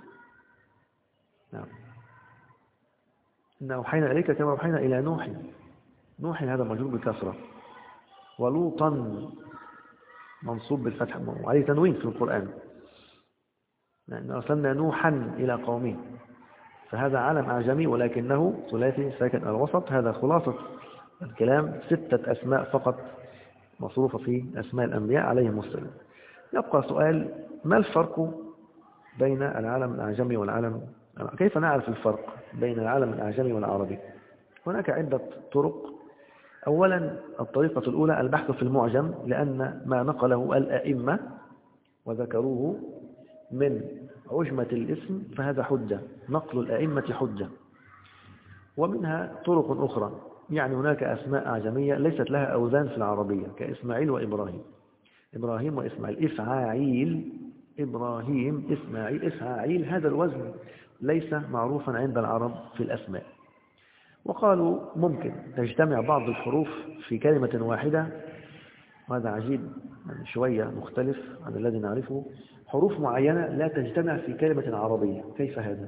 نعم، إن أوحينا إليك كما أوحينا إلى نوح هذا مجروب بالكسرة، ولوطا منصوب بالفتحة وعليه تنوين في القرآن، لأن أرسلنا نوحا إلى قومه، فهذا علم أعجمي ولكنه ثلاثي ساكن الوسط. هذا خلاصة الكلام 6 أسماء فقط مصروفة في أسماء الأنبياء عليهم السلام. يبقى سؤال: ما الفرق بين العالم الأعجمي والعالم، كيف نعرف الفرق بين العالم الأعجمي والعربي؟ هناك عدة طرق. أولا الطريقة الأولى البحث في المعجم، لأن ما نقله الأئمة وذكروه من عجمة الاسم فهذا حجة، نقل الأئمة حجة. ومنها طرق أخرى، يعني هناك أسماء أعجمية ليست لها أوزان في العربية كإسماعيل وإبراهيم، إبراهيم وإسماعيل، إفعاعيل، إبراهيم، إسماعيل، إفعاعيل، هذا الوزن ليس معروفا عند العرب في الأسماء. وقالوا ممكن تجتمع بعض الحروف في كلمة واحدة، وهذا عجيب يعني شوية مختلف عن الذي نعرفه، حروف معينة لا تجتمع في كلمة عربية، كيف هذا؟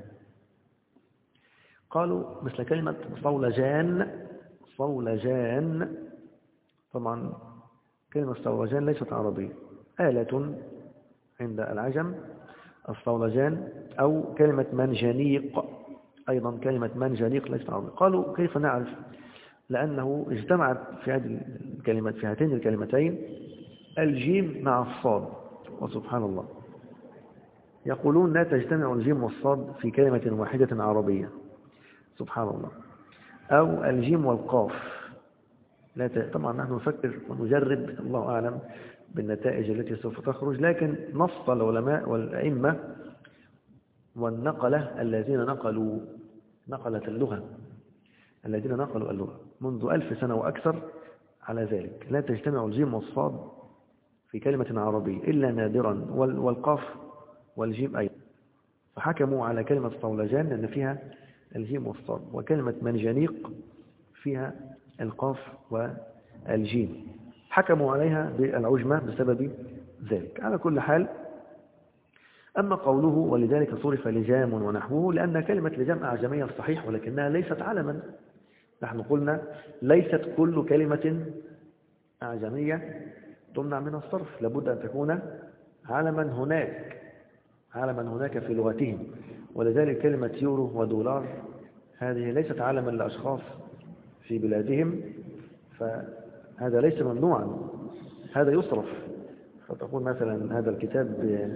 قالوا مثل كلمة صولجان، صولجان، طبعا كلمة صولجان ليست عربية، آلة عند العجم الصولجان، أو كلمة منجنيق، أيضا كلمة منجنيق ليست عربية. قالوا كيف نعرف؟ لأنه اجتمعت في هذه الكلمات، في هاتين الكلمتين، الجيم مع الصاد، وسبحان الله يقولون لا تجتمع الجيم والصاد في كلمة واحدة عربية، سبحان الله. أو الجيم والقاف لا طبعا نحن نفكر ونجرب، الله أعلم بالنتائج التي سوف تخرج، لكن نص العلماء والأئمة والنقلة الذين نقلت اللغة، الذين نقلوا اللغة منذ 1000 سنة وأكثر على ذلك، لا تجتمع الجيم والصاد في كلمة عربية إلا نادرا، والقاف والجيم أيضا. فحكموا على كلمة صولجان أن فيها الجيم والصاد، وكلمة منجنيق فيها القاف والجيم، حكموا عليها بالعجمة بسبب ذلك. على كل حال، أما قوله ولذلك صرف لجام ونحوه، لأن كلمة لجام أعجمية صحيح، ولكنها ليست علما. نحن قلنا ليست كل كلمة أعجمية تمنع من الصرف، لابد أن تكون علما هناك في لغتهم. ولذلك كلمة يورو ودولار هذه ليست علما لأشخاص في بلادهم، فهذا ليس ممنوعا، هذا يصرف. فتقول مثلا هذا الكتاب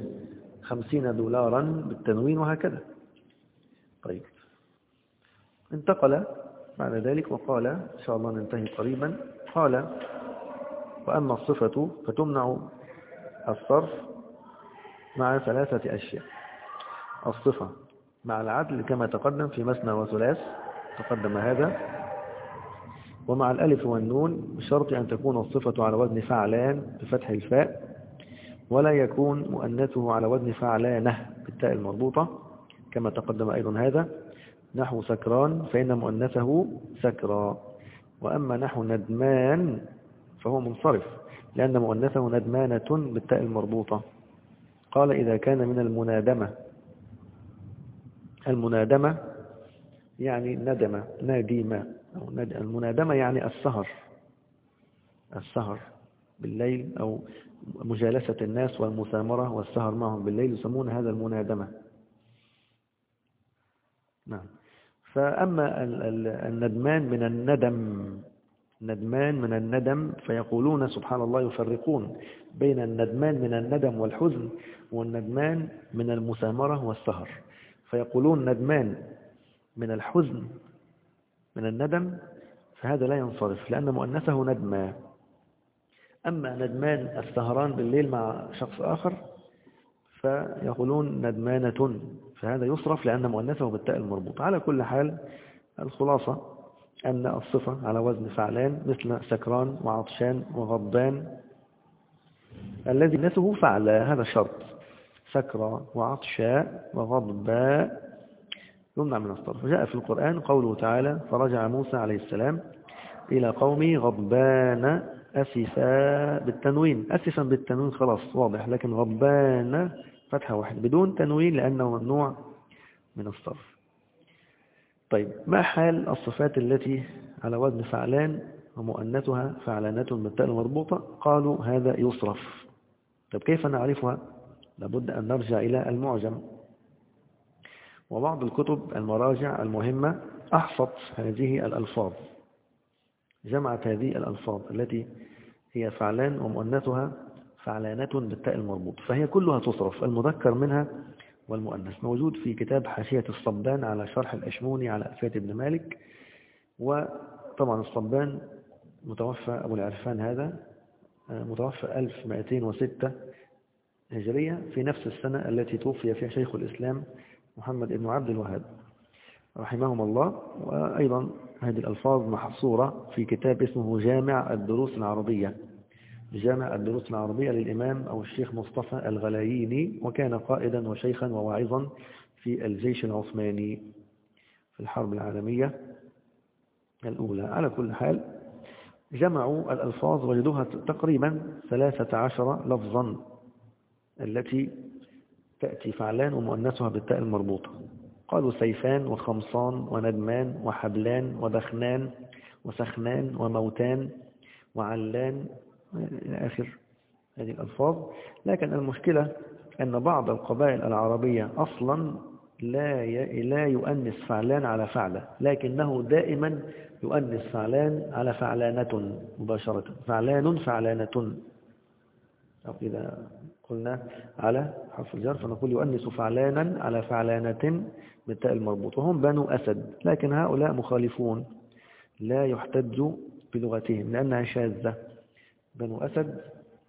$50 بالتنوين وهكذا. طيب، انتقل بعد ذلك وقال إن شاء الله ننتهي قريبا. قال: وأما الصفة فتمنع الصرف مع 3 أشياء. الصفة مع العدل كما تقدم في مثنى وثلاث، تقدم هذا، ومع الألف والنون بشرط أن تكون الصفة على وزن فعلان بفتح الفاء، ولا يكون مؤنثه على وزن فعلانه بالتاء المربوطة كما تقدم أيضا هذا، نحو سكران فإن مؤنثه سكرى. وأما نحو ندمان فهو منصرف لأن مؤنثه ندمانة بالتاء المربوطة. قال: إذا كان من المنادمة، المنادمة يعني ندم، ناديمة، المنادمة يعني السهر بالليل، أو مجالسة الناس والمثامرة والسهر معهم بالليل، يسمون هذا المنادمة. نعم. فأما الندمان من الندم، فيقولون سبحان الله يفرقون بين الندمان من الندم والحزن، والندمان من المثامرة والسهر. فيقولون ندمان من الحزن من الندم، فهذا لا ينصرف لأن مؤنثه ندما. أما ندمان السهران بالليل مع شخص آخر فيقولون ندمانة، فهذا يصرف لأن مؤنثه بالتاء المربوط. على كل حال، الخلاصة أن الصفة على وزن فعلان مثل سكران وعطشان وغضبان، الذي نفسه فعل، هذا شرط، سكرى وعطشاء وغضباء يمنع من الصرف. جاء في القرآن قوله تعالى: فرجع موسى عليه السلام إلى قومه غضبان أسفا بالتنوين، أسفا بالتنوين خلاص واضح، لكن غضبان فتحة واحدة بدون تنوين لأنه ممنوع من الصرف. طيب، ما حال الصفات التي على وزن فعلان ومؤنثها فعلانة بالتاء المربوطة؟ قالوا هذا يصرف. طيب كيف نعرفها؟ لابد أن نرجع إلى المعجم، وبعض الكتب المراجع المهمة أحصت هذه الألفاظ جمعت هذه الألفاظ التي هي فعلان ومؤنثها فعلانة بالتاء المربوط، فهي كلها تصرف، المذكر منها والمؤنث. موجود في كتاب حاشية الصبان على شرح الأشموني على ألفية ابن مالك. وطبعا الصبان متوفى، أبو العرفان هذا متوفى 1206 هجرية، في نفس السنة التي توفي فيها شيخ الإسلام محمد بن عبد الوهاب رحمهم الله. وأيضا هذه الألفاظ محصورة في كتاب اسمه جامع الدروس العربية، جامع الدروس العربية للإمام أو الشيخ مصطفى الغلاييني، وكان قائدا وشيخا وواعظا في الجيش العثماني في الحرب العالمية الأولى. على كل حال جمعوا الألفاظ وجدوها تقريبا 13 لفظا التي تأتي فعلان ومؤنثها بالتاء المربوطة. قالوا سيفان وخمصان وندمان وحبلان ودخنان وسخنان وموتان وعلان إلى آخر هذه الألفاظ. لكن المشكلة أن بعض القبائل العربية أصلا لا يؤنث فعلان على فعلة، لكنه دائما يؤنث فعلان على فعلانة مباشرة، فعلان فعلانة. أو إذا قلنا على حرف الجر فنقول يؤنث فعلانا على فعلانة بالتاء المربوط، وهم بنو أسد. لكن هؤلاء مخالفون لا يحتج بلغتهم لأنها شاذة. بنو أسد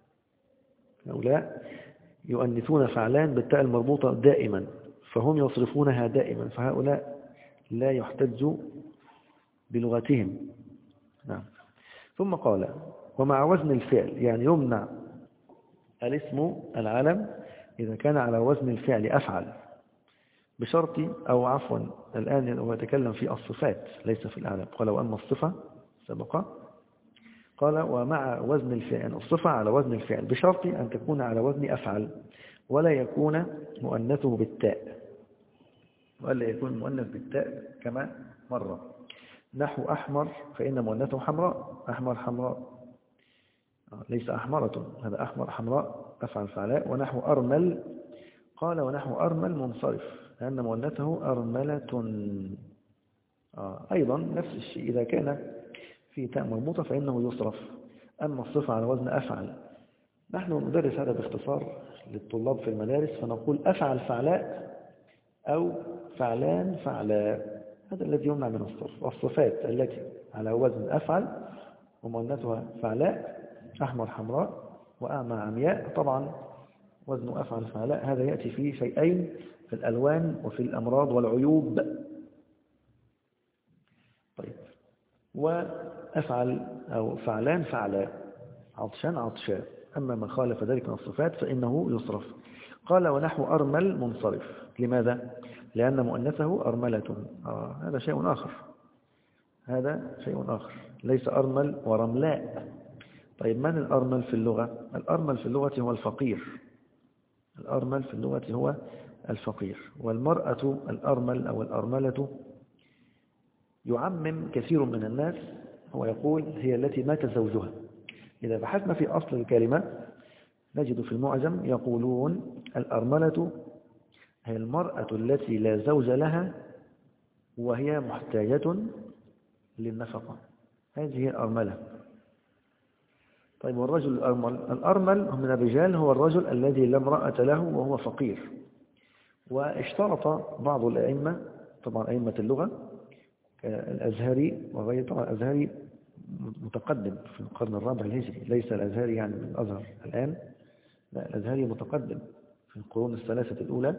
هؤلاء يؤنثون فعلان بالتاء المربوطة دائما، فهم يصرفونها دائما، فهؤلاء لا يحتج بلغتهم. نعم. ثم قال ومع وزن الفعل، يعني يمنع الاسم العلم إذا كان على وزن الفعل أفعل بشرط، أو عفوا الآن هو يتكلم في الصفات ليس في الأعلام. قال وأما الصفة سبق، قال ومع وزن الفعل، الصفة على وزن الفعل بشرط أن تكون على وزن أفعل ولا يكون مؤنثه بالتاء، ولا يكون مؤنث بالتاء كما مرة. نحو أحمر فإن مؤنثه حمراء، أحمر حمراء ليس أحمرة، هذا أحمر حمراء أفعل فعلاء. ونحو أرمل، قال ونحو أرمل منصرف لأن مؤنثه أرملة. أيضا نفس الشيء إذا كان في تاء مربوطة فإنه يصرف. أما الصفة على وزن أفعل، نحن ندرس هذا باختصار للطلاب في المدارس، فنقول أفعل فعلاء أو فعلان فعلاء، هذا الذي يمنع من الصرف. والصفات التي على وزن أفعل ومؤنثها فعلاء، أحمر حمراء وأعمى عمياء، طبعا وزن أفعل فعلاء هذا يأتي فيه شيئين، في الألوان وفي الأمراض والعيوب. طيب، وأفعل أو فعلان فعلاء، عطشان عطشاء. أما من خالف ذلك من الصفات فإنه يصرف. قال ونحو أرمل منصرف، لماذا؟ لأن مؤنثه أرملة. هذا شيء آخر، هذا شيء آخر، ليس أرمل ورملاء. طيب من الأرمل في اللغة؟ الأرمل في اللغة هو الفقير، الأرمل في اللغة هو الفقير. والمرأة الأرمل أو الأرملة يعمم كثير من الناس، هو يقول هي التي مات زوجها. إذا بحثنا في أصل الكلمة نجد في المعجم يقولون الأرملة هي المرأة التي لا زوج لها وهي محتاجة للنفقة، هذه هي الأرملة. طيب والرجل الأرمل؟ الأرمل من الرجال هو الرجل الذي لا امرأة له وهو فقير. واشترط بعض الأئمة، طبعا أئمة اللغة الأزهري وغيره، طبعا الأزهري متقدم في القرن الرابع الهجري، ليس الأزهري يعني من الأزهر الآن، لا، الأزهري متقدم في القرون الثلاثة الأولى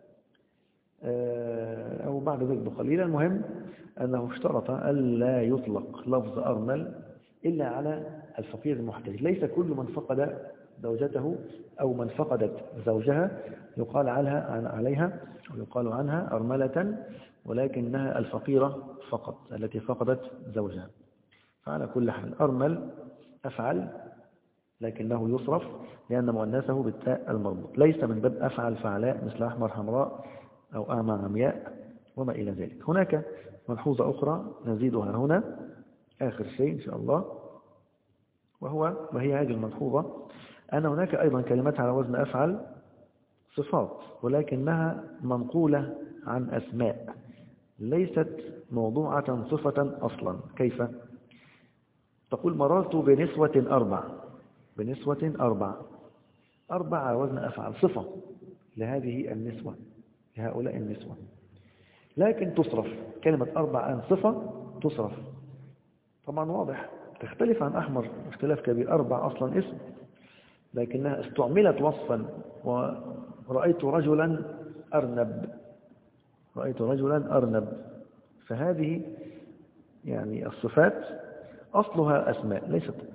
أو بعد ذلك بقليل. المهم أنه اشترط ألا يطلق لفظ أرمل إلا على الفقير المحتاج. ليس كل من فقد زوجته أو من فقدت زوجها يقال عليها أو يقال عنها أرملة، ولكنها الفقيرة فقط التي فقدت زوجها. فعلى كل حال أرمل أفعل لكنه يصرف لأن مؤنثه بالتاء المربوط، ليس من باب أفعل فعلاء مثل أحمر حمراء أو أعمى عمياء وما إلى ذلك. هناك ملحوظة أخرى نزيدها هنا آخر شيء إن شاء الله، وهي هذه الملحوظة أن هناك أيضا كلمات على وزن أفعل صفات، ولكنها منقولة عن أسماء، ليست موضوعة صفة أصلا. كيف؟ تقول مررت بنسوة أربع، بنسوة أربع، أربع على وزن أفعل، صفة لهذه النسوة، لهؤلاء النسوة، لكن تصرف كلمة أربع الآن صفة تصرف. طبعا واضح تختلف عن أحمر اختلاف كبير، أربع أصلا اسم لكنها استعملت وصفا، ورأيت رجلا أرنب، رأيت رجلا أرنب. فهذه يعني الصفات أصلها أسماء،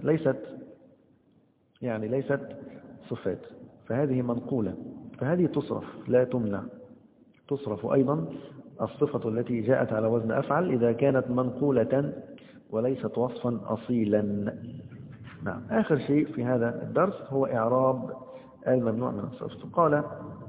ليست صفات، فهذه منقولة، فهذه تصرف لا تمنع. تصرف أيضا الصفة التي جاءت على وزن أفعل إذا كانت منقولة وليست وصفا أصيلا. نعم. آخر شيء في هذا الدرس هو إعراب الممنوع من الصرف. قال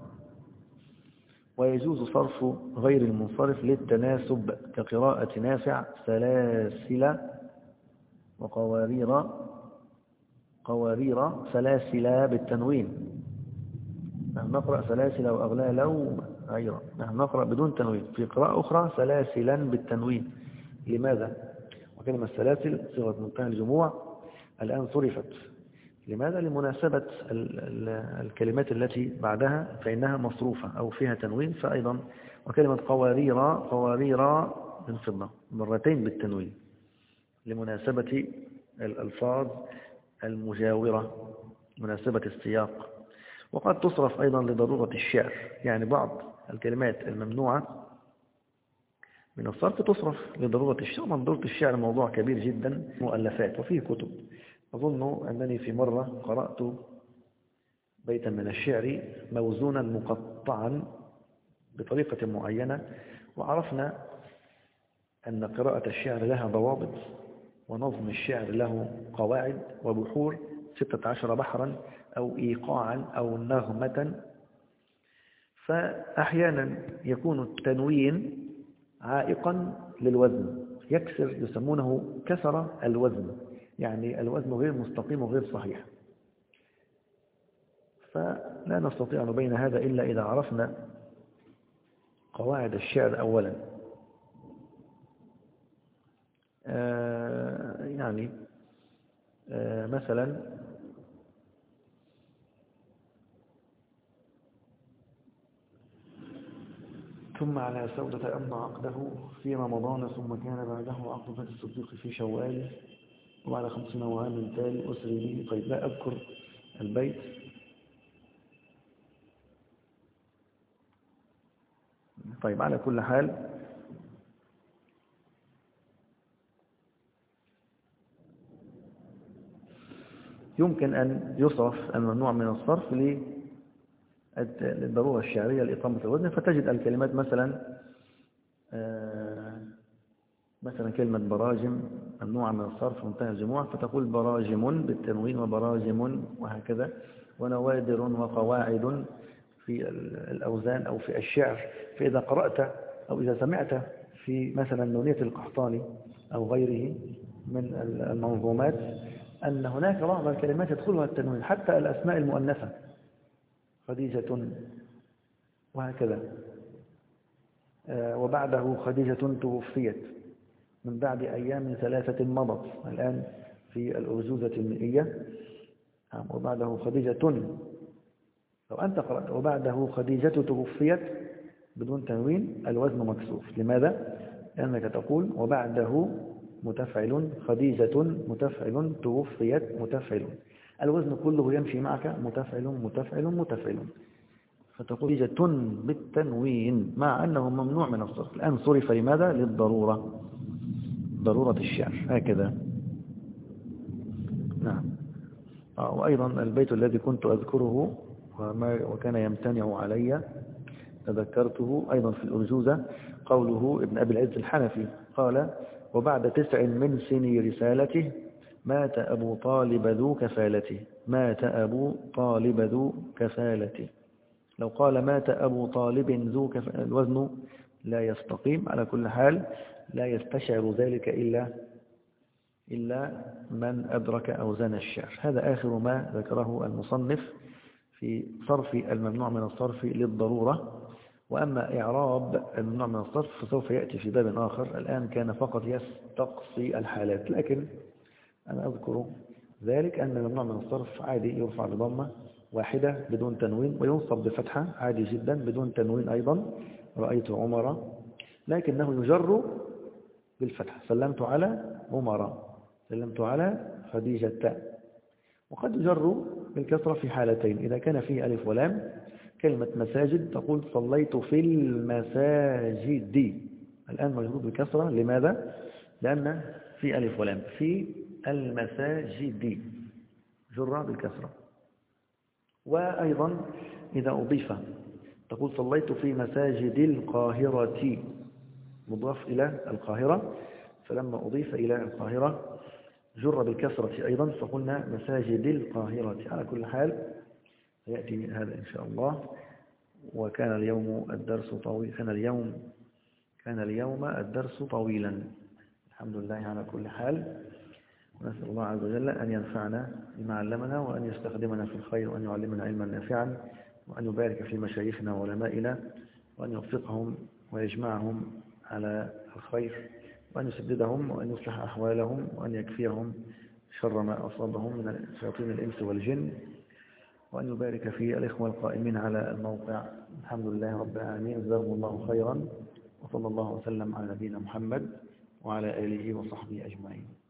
ويجوز صرف غير المنصرف للتناسب كقراءة نافع سلاسل وقوارير، قوارير سلاسل بالتنوين. نحن نقرأ سلاسل وأغلال وغيره، نحن نقرأ بدون تنوين. في قراءة أخرى سلاسلا بالتنوين. لماذا؟ وكلمة سلاسل صيغة منتهى الجموع الآن صرفت. لماذا؟ لمناسبة الكلمات التي بعدها فإنها مصروفة أو فيها تنوين. فأيضا وكلمة قوارير، قوارير من فضة مرتين بالتنوين لمناسبة الألفاظ المجاورة، مناسبة السياق. وقد تصرف أيضا لضرورة الشعر، يعني بعض الكلمات الممنوعة من الصرف تصرف لضرورة الشعر. من ضرورة الشعر موضوع كبير جدا، مؤلفات وفيه كتب. أظن أنني في مرة قرأت بيتا من الشعر موزونا مقطعا بطريقة معينة، وعرفنا أن قراءة الشعر لها ضوابط، ونظم الشعر له قواعد وبحور 16 بحرا أو إيقاعا أو نغمة. فأحيانا يكون التنوين عائقا للوزن، يكسر، يسمونه كسر الوزن، يعني الوزن غير مستقيم وغير صحيح. فلا نستطيع أن نبين هذا إلا إذا عرفنا قواعد الشعر أولا. يعني مثلا ثم على سودة أمضى عقده في رمضان، ثم كان بعده عقد الصديق في شوال، وعلى 50 عام تالي أسري به. طيب لا أذكر البيت. طيب على كل حال يمكن أن يصرف الممنوع من الصرف للضرورة الشعرية لإقامة الوزن. فتجد الكلمات مثلا كلمة براجم ممنوعة من الصرف منتهى الجموع، فتقول براجم بالتنوين وبراجم وهكذا. ونوادر وقواعد في الأوزان أو في الشعر. فإذا قرأت أو إذا سمعت في مثلا نونية القحطاني أو غيره من المنظومات أن هناك بعض الكلمات يدخلها التنوين، حتى الأسماء المؤنثة خديجة وهكذا. وبعده خديجة توفيت من بعد أيام 3 مضت، الآن في الأرجوزة المئية. وبعده خديجة، لو أنت قرأت وبعده خديجة توفيت بدون تنوين الوزن مكسوف. لماذا؟ لأنك تقول وبعده متفعل، خديجة متفعل، توفيت متفعل، الوزن كله يمشي معك متفعل متفعل متفعل. فتقول خديجة بالتنوين مع أنه ممنوع من الصرف. الآن صرف لماذا؟ للضرورة، ضرورة الشعر هكذا. نعم. وأيضا البيت الذي كنت أذكره وكان يمتنع علي تذكرته أيضا في الأرجوزة، قوله ابن أبي العز الحنفي قال وبعد 9 من سني رسالته مات أبو طالب ذو كفالته، مات أبو طالب ذو كفالته. لو قال مات أبو طالب ذو كفالته الوزن لا يستقيم. على كل حال لا يستشعر ذلك إلا من أدرك أوزان الشعر. هذا آخر ما ذكره المصنف في صرف الممنوع من الصرف للضرورة. وأما إعراب الممنوع من الصرف فسوف يأتي في باب آخر. الآن كان فقط يستقصي الحالات، لكن أنا أذكر ذلك أن الممنوع من الصرف عادي يرفع بضمة واحدة بدون تنوين وينصب بفتحة عادي جدا بدون تنوين أيضا. رأيت عمر، لكنه يجر بالفتحة. سلمت على عمر، سلمت على خديجة. وقد يجر بالكسرة في حالتين: إذا كان فيه ألف ولام كلمة مساجد تقول صليت في المساجد. الآن مجرور بالكسرة. لماذا؟ لأن في ألف ولام. في المساجد جر بالكسرة. وأيضا إذا أضيف تقول صليت في مساجد القاهرة، مضاف إلى القاهرة، فلما أضيف إلى القاهرة جر بالكسرة أيضا فقلنا مساجد القاهرة. على كل حال يأتي هذا إن شاء الله. وكان اليوم الدرس طويل، كان اليوم الدرس طويلا. الحمد لله على كل حال. ونسأل الله عز وجل أن ينفعنا بما علمنا وأن يستخدمنا في الخير وأن يعلمنا علما نافعا وأن يبارك في مشايخنا وعلمائنا وأن يوفقهم ويجمعهم على الخير وأن يسددهم وأن يصلح أحوالهم وأن يكفيهم شر ما أصابهم من شياطين الإنس والجن وأن يبارك في الإخوة القائمين على الموقع. الحمد لله رب العالمين، جزاهم الله خيرا، وصلى الله وسلم على نبينا محمد وعلى آله وصحبه أجمعين.